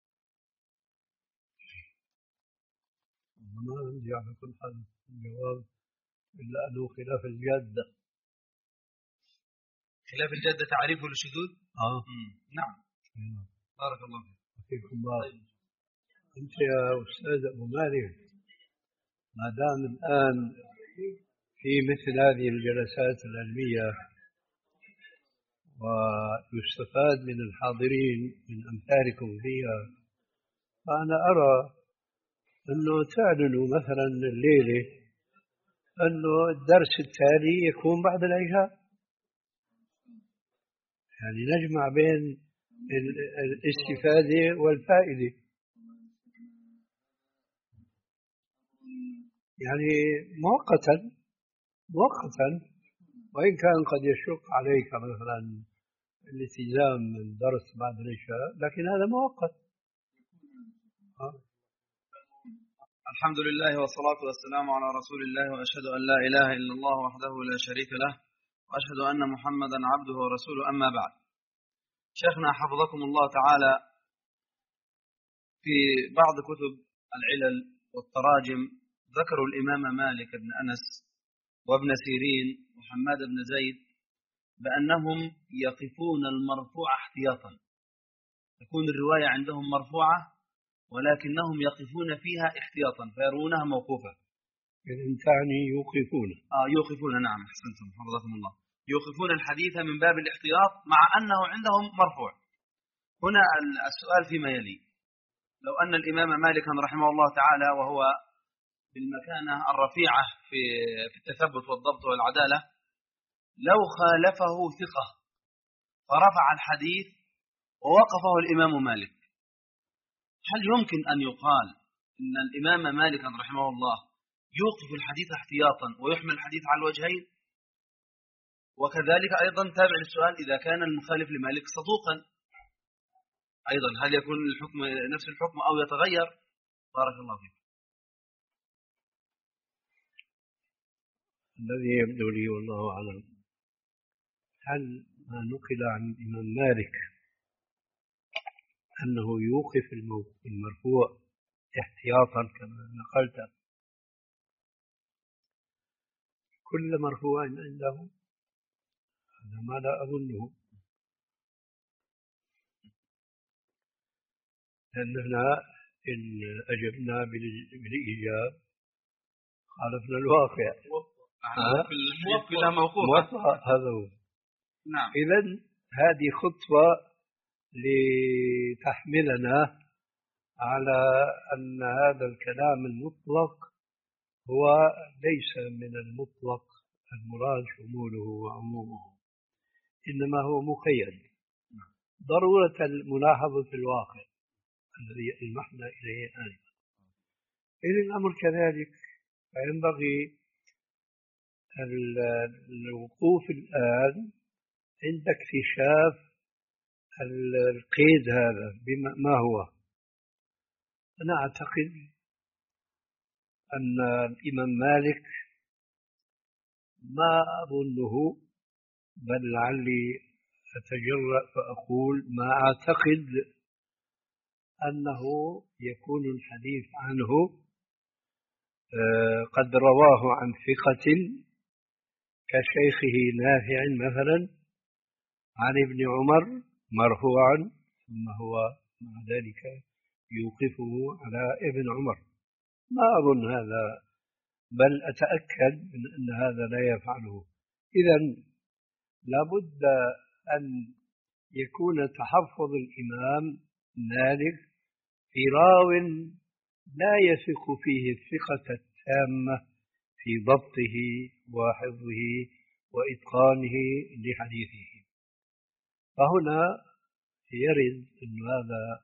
ما عندي على كل حال الجواب إلا أنه خلاف الجادة.
خلاف الجادة تعريفه للشذوذ؟
آه
مم. نعم.
مم.
بارك الله فيك.
فيكم الله. أنت يا أستاذ أبو مالك، ما دام الآن في مثل هذه الجلسات العلمية ويستفاد من الحاضرين من أمثالكم فيها، فأنا أرى أنه تعلنوا مثلا الليلة أنه الدرس التالي يكون بعد العشاء، يعني نجمع بين الاستفادة والفائدة، يعني مؤقتا مؤقتا، وإن كان قد يشق عليك مثلا الالتزام بالدرس بعد العشاء، لكن هذا مؤقت. أه؟
الحمد لله والصلاة والسلام على رسول الله، وأشهد أن لا إله إلا الله وحده لا شريك له، وأشهد أن محمدا عبده ورسوله، أما بعد. شيخنا حفظكم الله تعالى، في بعض كتب العلل والتراجم ذكروا الإمام مالك بن أنس وابن سيرين وحماد بن زيد بأنهم يقفون المرفوع احتياطا، تكون الرواية عندهم مرفوعة ولكنهم يقفون فيها احتياطا فيرونها موقوفة.
يعني تعني يوقفون.
آه يوقفون، نعم أحسنتم حفظكم الله، يوقفون الحديث من باب الاحتياط مع أنه عندهم مرفوع. هنا السؤال فيما يلي: لو أن الإمام مالك رحمه الله تعالى وهو بالمكانة الرفيعة في في التثبت والضبط والعدالة، لو خالفه ثقة فرفع الحديث ووقفه الإمام مالك، هل يمكن أن يقال إن الإمام مالك رحمه الله يوقف الحديث احتياطا ويحمل الحديث على الوجهين؟ وكذلك أيضا تابع للسؤال: إذا كان المخالف لمالك صدوقا أيضا، هل يكون الحكم نفس الحكم أو يتغير؟ بارك الله فيك.
الذي يبدو لي والله أعلم، هل ما نقل عن الإمام مالك أنه يوقف المرفوع احتياطا كما نقلت كل مرفوع عنده؟ هذا ما لا أظنه، لأننا إن أجبنا بالإيجاب خالفنا الواقع.
كلها موقوفة.
هذا هو.
نعم.
إذن هذه خطوة لتحملنا على أن هذا الكلام المطلق هو ليس من المطلق المراد شموله وعمومه، إنما هو مقيد. ضرورة ملاحظة الواقع الذي ألمحنا إليه آنفا. إذا الأمر كذلك، فينبغي الوقوف الآن عند اكتشاف القيد هذا بما ما هو. أنا أعتقد أن الإمام مالك ما أظنه، بل لعلي أتجرأ فأقول ما أعتقد أنه يكون الحديث عنه قد رواه عن ثقة كشيخه نافع مثلا عن ابن عمر مرفوعا، ثم هو مع ذلك يوقفه على ابن عمر. ما أظن هذا، بل أتأكد من أن هذا لا يفعله. إذن لابد أن يكون تحفظ الإمام مالك في راو لا يثق فيه الثقة التامة في ضبطه وحفظه وإتقانه لحديثه. فهنا يرد أن هذا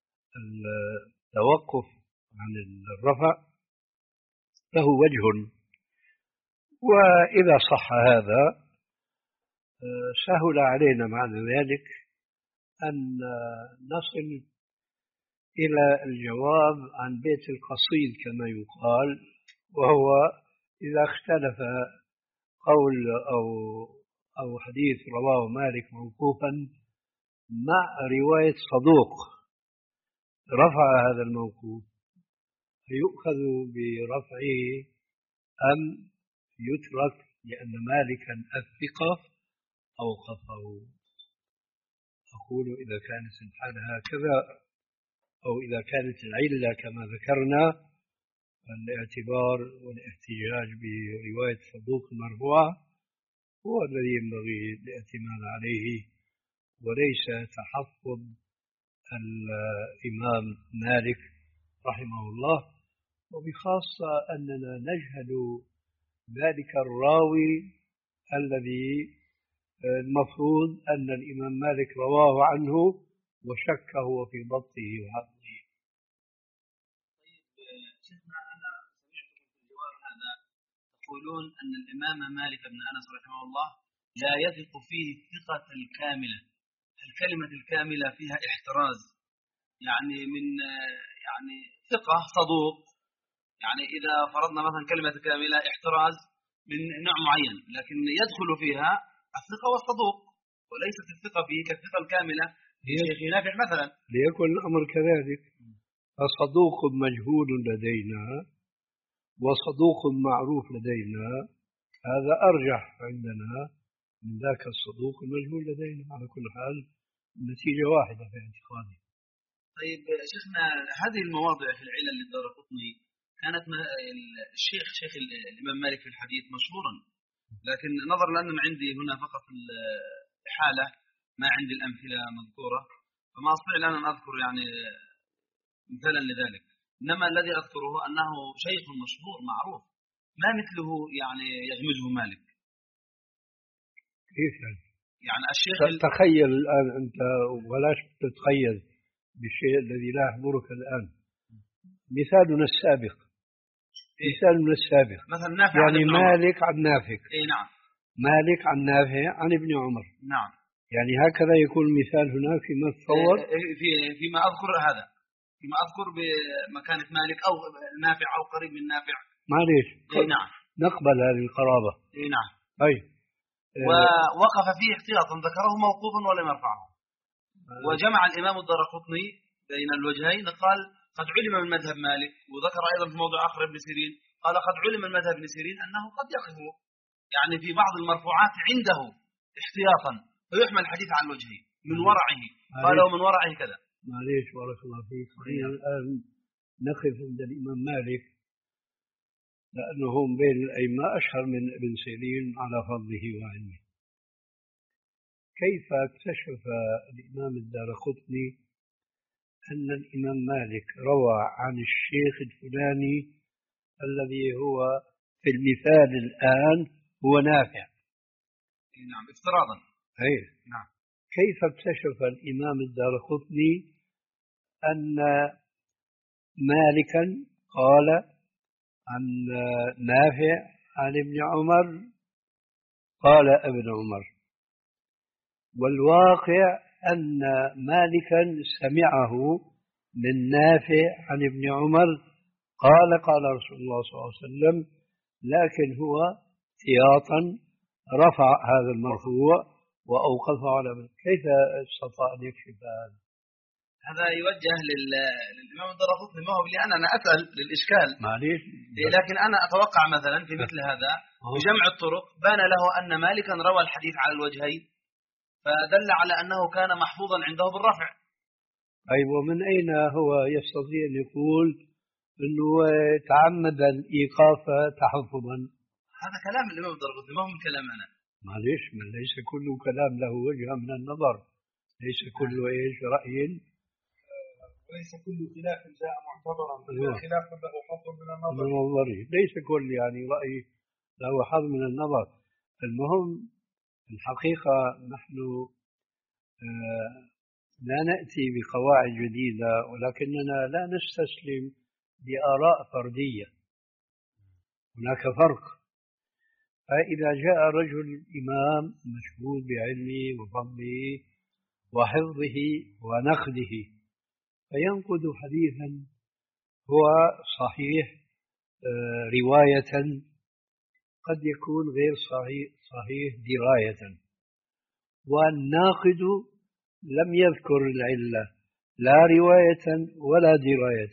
التوقف عن الرفع له وجه، وإذا صح هذا سهل علينا بعد ذلك أن نصل إلى الجواب عن بيت القصيد كما يقال، وهو إذا اختلف قول أو أو حديث رواه مالك موقوفا مع رواية صدوق رفع هذا الموقوف، يؤخذ برفعه أم يترك لأن مالكا الثقة أوقفه. أقول إذا كانت الحالة هكذا، أو إذا كانت العلة كما ذكرنا، الاعتبار والاحتجاج برواية صدوق مرفوعة هو الذي ينبغي الاعتماد عليه، وليس تحفظ الإمام مالك رحمه الله، وبخاصة أننا نجهل ذلك الراوي الذي المفروض أن الإمام مالك رواه عنه وشك هو في ضبطه وحفظه.
طيب شيخنا، أنا سمعتكم في الجواب هذا تقولون أن الإمام مالك بن أنس رحمه الله لا يثق فيه الثقة الكاملة. الكلمة الكاملة فيها احتراز، يعني من يعني ثقة صدوق، يعني إذا فرضنا مثلا كلمة كاملة احتراز من نوع معين، لكن يدخل فيها الثقة والصدوق، وليست الثقة فيه كالثقة الكاملة لشيخ نافع مثلا.
ليكن الأمر كذلك، فصدوق مجهول لدينا وصدوق معروف لدينا، هذا أرجح عندنا من ذاك الصدوق المجهول لدينا. على كل حال النتيجة واحدة في اعتقادي.
طيب شيخنا، هذه المواضع في العلل للدارقطني كانت الشيخ شيخ الإمام مالك في الحديث مشهورا، لكن نظرا لأن عندي هنا فقط الحالة ما عندي الأمثلة مذكورة، فما أستطيع الآن أن أذكر يعني مثالا لذلك، إنما الذي أذكره أنه شيخ مشهور معروف ما مثله يعني يغمزه مالك.
كيف يعني؟
يعني الشيخ
تخيل الآن أنت، ولاش تتخيل بالشيء الذي لا يحضرك الآن. مثالنا السابق مثالنا السابق
مثلا نافع
يعني
عن
مالك عن نافع.
إيه نعم.
مالك عن نافع عن ابن عمر.
نعم.
يعني هكذا يكون المثال هناك فيما تصور.
في فيما أذكر هذا، فيما أذكر بمكانة مالك أو نافع أو قريب من نافع.
معليش.
إيه نعم.
نقبل هذه القرابة.
إيه نعم.
أي.
ووقف فيه احتياطا ذكره موقوفا ولم يرفعه. وجمع الإمام الدارقطني بين الوجهين، قال قد علم من مذهب مالك، وذكر أيضا في موضع آخر ابن سيرين قال قد علم من مذهب ابن سيرين أنه قد يقف يعني في بعض المرفوعات عنده احتياطا فيحمل الحديث عن وجهه من ورعه، قال ومن ورعه كذا.
معليش بارك الله فيك، خلينا الآن نقف عند الإمام مالك لأنه هم بين الأئمة أشهر من ابن سيرين على فضله وعلمه. كيف اكتشف الإمام الدارقطني أن الإمام مالك روى عن الشيخ الفلاني الذي هو في المثال الآن هو نافع؟
نعم افتراضا.
أي
نعم.
كيف اكتشف الإمام الدارقطني أن مالكا قال عن نافع عن ابن عمر قال ابن عمر، والواقع أن مالكا سمعه من نافع عن ابن عمر قال قال رسول الله صلى الله عليه وسلم، لكن هو احتياطا رفع هذا المرفوع وأوقفه على من. كيف استطاع أن يكشف هذا؟
هذا يوجه للإمام الدارقطني، ما هو لأن أنا أسأل للإشكال
معليش،
لكن أنا أتوقع مثلا في مثل هذا بجمع الطرق بان له أن مالكا روى الحديث على الوجهين، فدل على أنه كان محفوظا عنده بالرفع.
أي، ومن أين هو يستطيع أن يقول أنه تعمد الإيقاف تحفظا.
هذا كلام الإمام الدارقطني ما هو من كلام أنا.
معليش، من ليس كل كلام له وجه من النظر، ليس كل إيش رأي،
وليس كل خلاف جاء معتبرا، خلاف له حظ من النظر.
النظر ليس كل يعني رأي له حظ من النظر. المهم الحقيقة نحن آه لا نأتي بقواعد جديدة، ولكننا لا نستسلم لآراء فردية. هناك فرق. فإذا جاء رجل إمام مشهود بعلمه وفضله وحفظه ونقده فينقد حديثا هو صحيح آه رواية، قد يكون غير صحيح صحيح دراية، والناقد لم يذكر العلة لا رواية ولا دراية،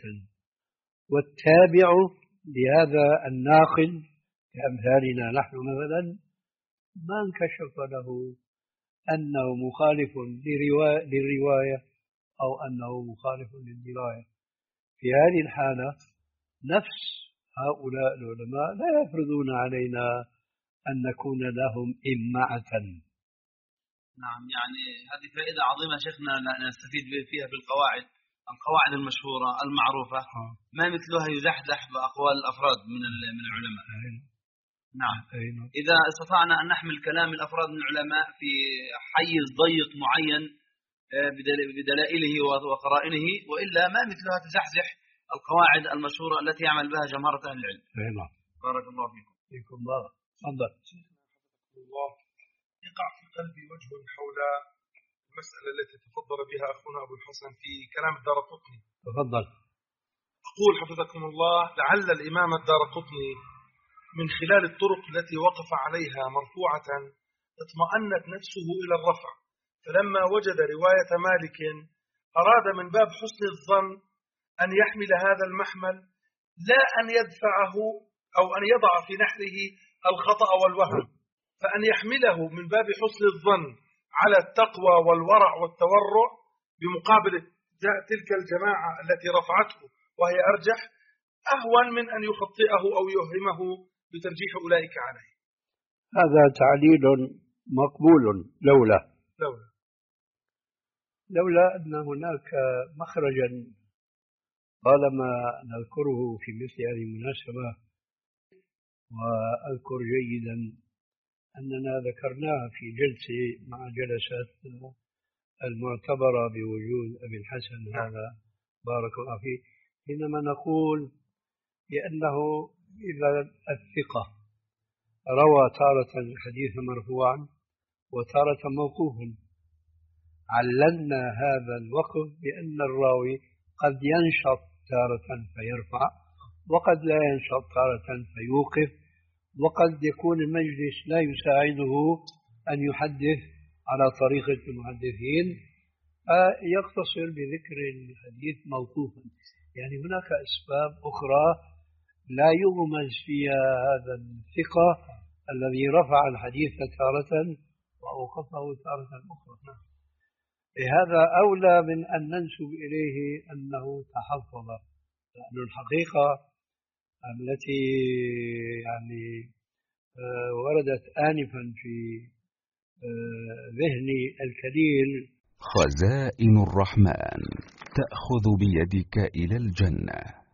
والتابع لهذا الناقد كأمثالنا نحن مثلا ما انكشف له أنه مخالف للرواية أو أنه مخالف للدراية. في هذه الحالة نفس هؤلاء العلماء لا يفرضون علينا أن نكون لهم إمعة.
نعم، يعني هذه فائدة عظيمة شيخنا نستفيد فيها في القواعد، القواعد المشهورة المعروفة ما مثلها يزحزح بأقوال الأفراد من من العلماء. نعم. إذا استطعنا أن نحمل كلام الأفراد من العلماء في حيز ضيق معين بدلائله وقرائنه، وإلا ما مثلها تزحزح القواعد المشهورة التي يعمل بها جمهرة أهل العلم.
نعم.
بارك الله فيكم.
فيكم الله. تفضل.
الله. يقع في قلبي وجه حول المسألة التي تفضل بها أخونا أبو الحسن في كلام الدارقطني.
تفضل.
أقول حفظكم الله لعل الإمام الدارقطني من خلال الطرق التي وقف عليها مرفوعة اطمأنت نفسه إلى الرفع، فلما وجد رواية مالك أراد من باب حسن الظن أن يحمل هذا المحمل، لا أن يدفعه أو أن يضع في نحره الخطأ والوهم، فأن يحمله من باب حسن الظن على التقوى والورع والتورع بمقابل تلك الجماعة التي رفعته وهي أرجح، أهون من أن يخطئه أو يوهمه بترجيح أولئك عليه.
هذا تعليل مقبول لولا
لولا
لولا أن هناك مخرجا طالما نذكره في مثل هذه المناسبة، وأذكر جيدا أننا ذكرناها في جلسة مع جلسات المعتبرة بوجود أبي الحسن هذا بارك الله فيه، حينما نقول بأنه إذا الثقة روى تارة الحديث مرفوعا وتارة موقوفا، عللنا هذا الوقف بأن الراوي قد ينشط تارة فيرفع، وقد لا ينشط تارة فيوقف، وقد يكون المجلس لا يساعده أن يحدث على طريقة المحدثين فيقتصر بذكر الحديث موقوفا. يعني هناك أسباب أخرى لا يغمز فيها هذا الثقة الذي رفع الحديث تارة وأوقفه تارة أخرى. هذا أولى من أن ننسب إليه أنه تحفظ، لأن الحقيقة التي يعني وردت آنفا في ذهني الكليل:
خزائن الرحمن تأخذ بيدك إلى الجنة.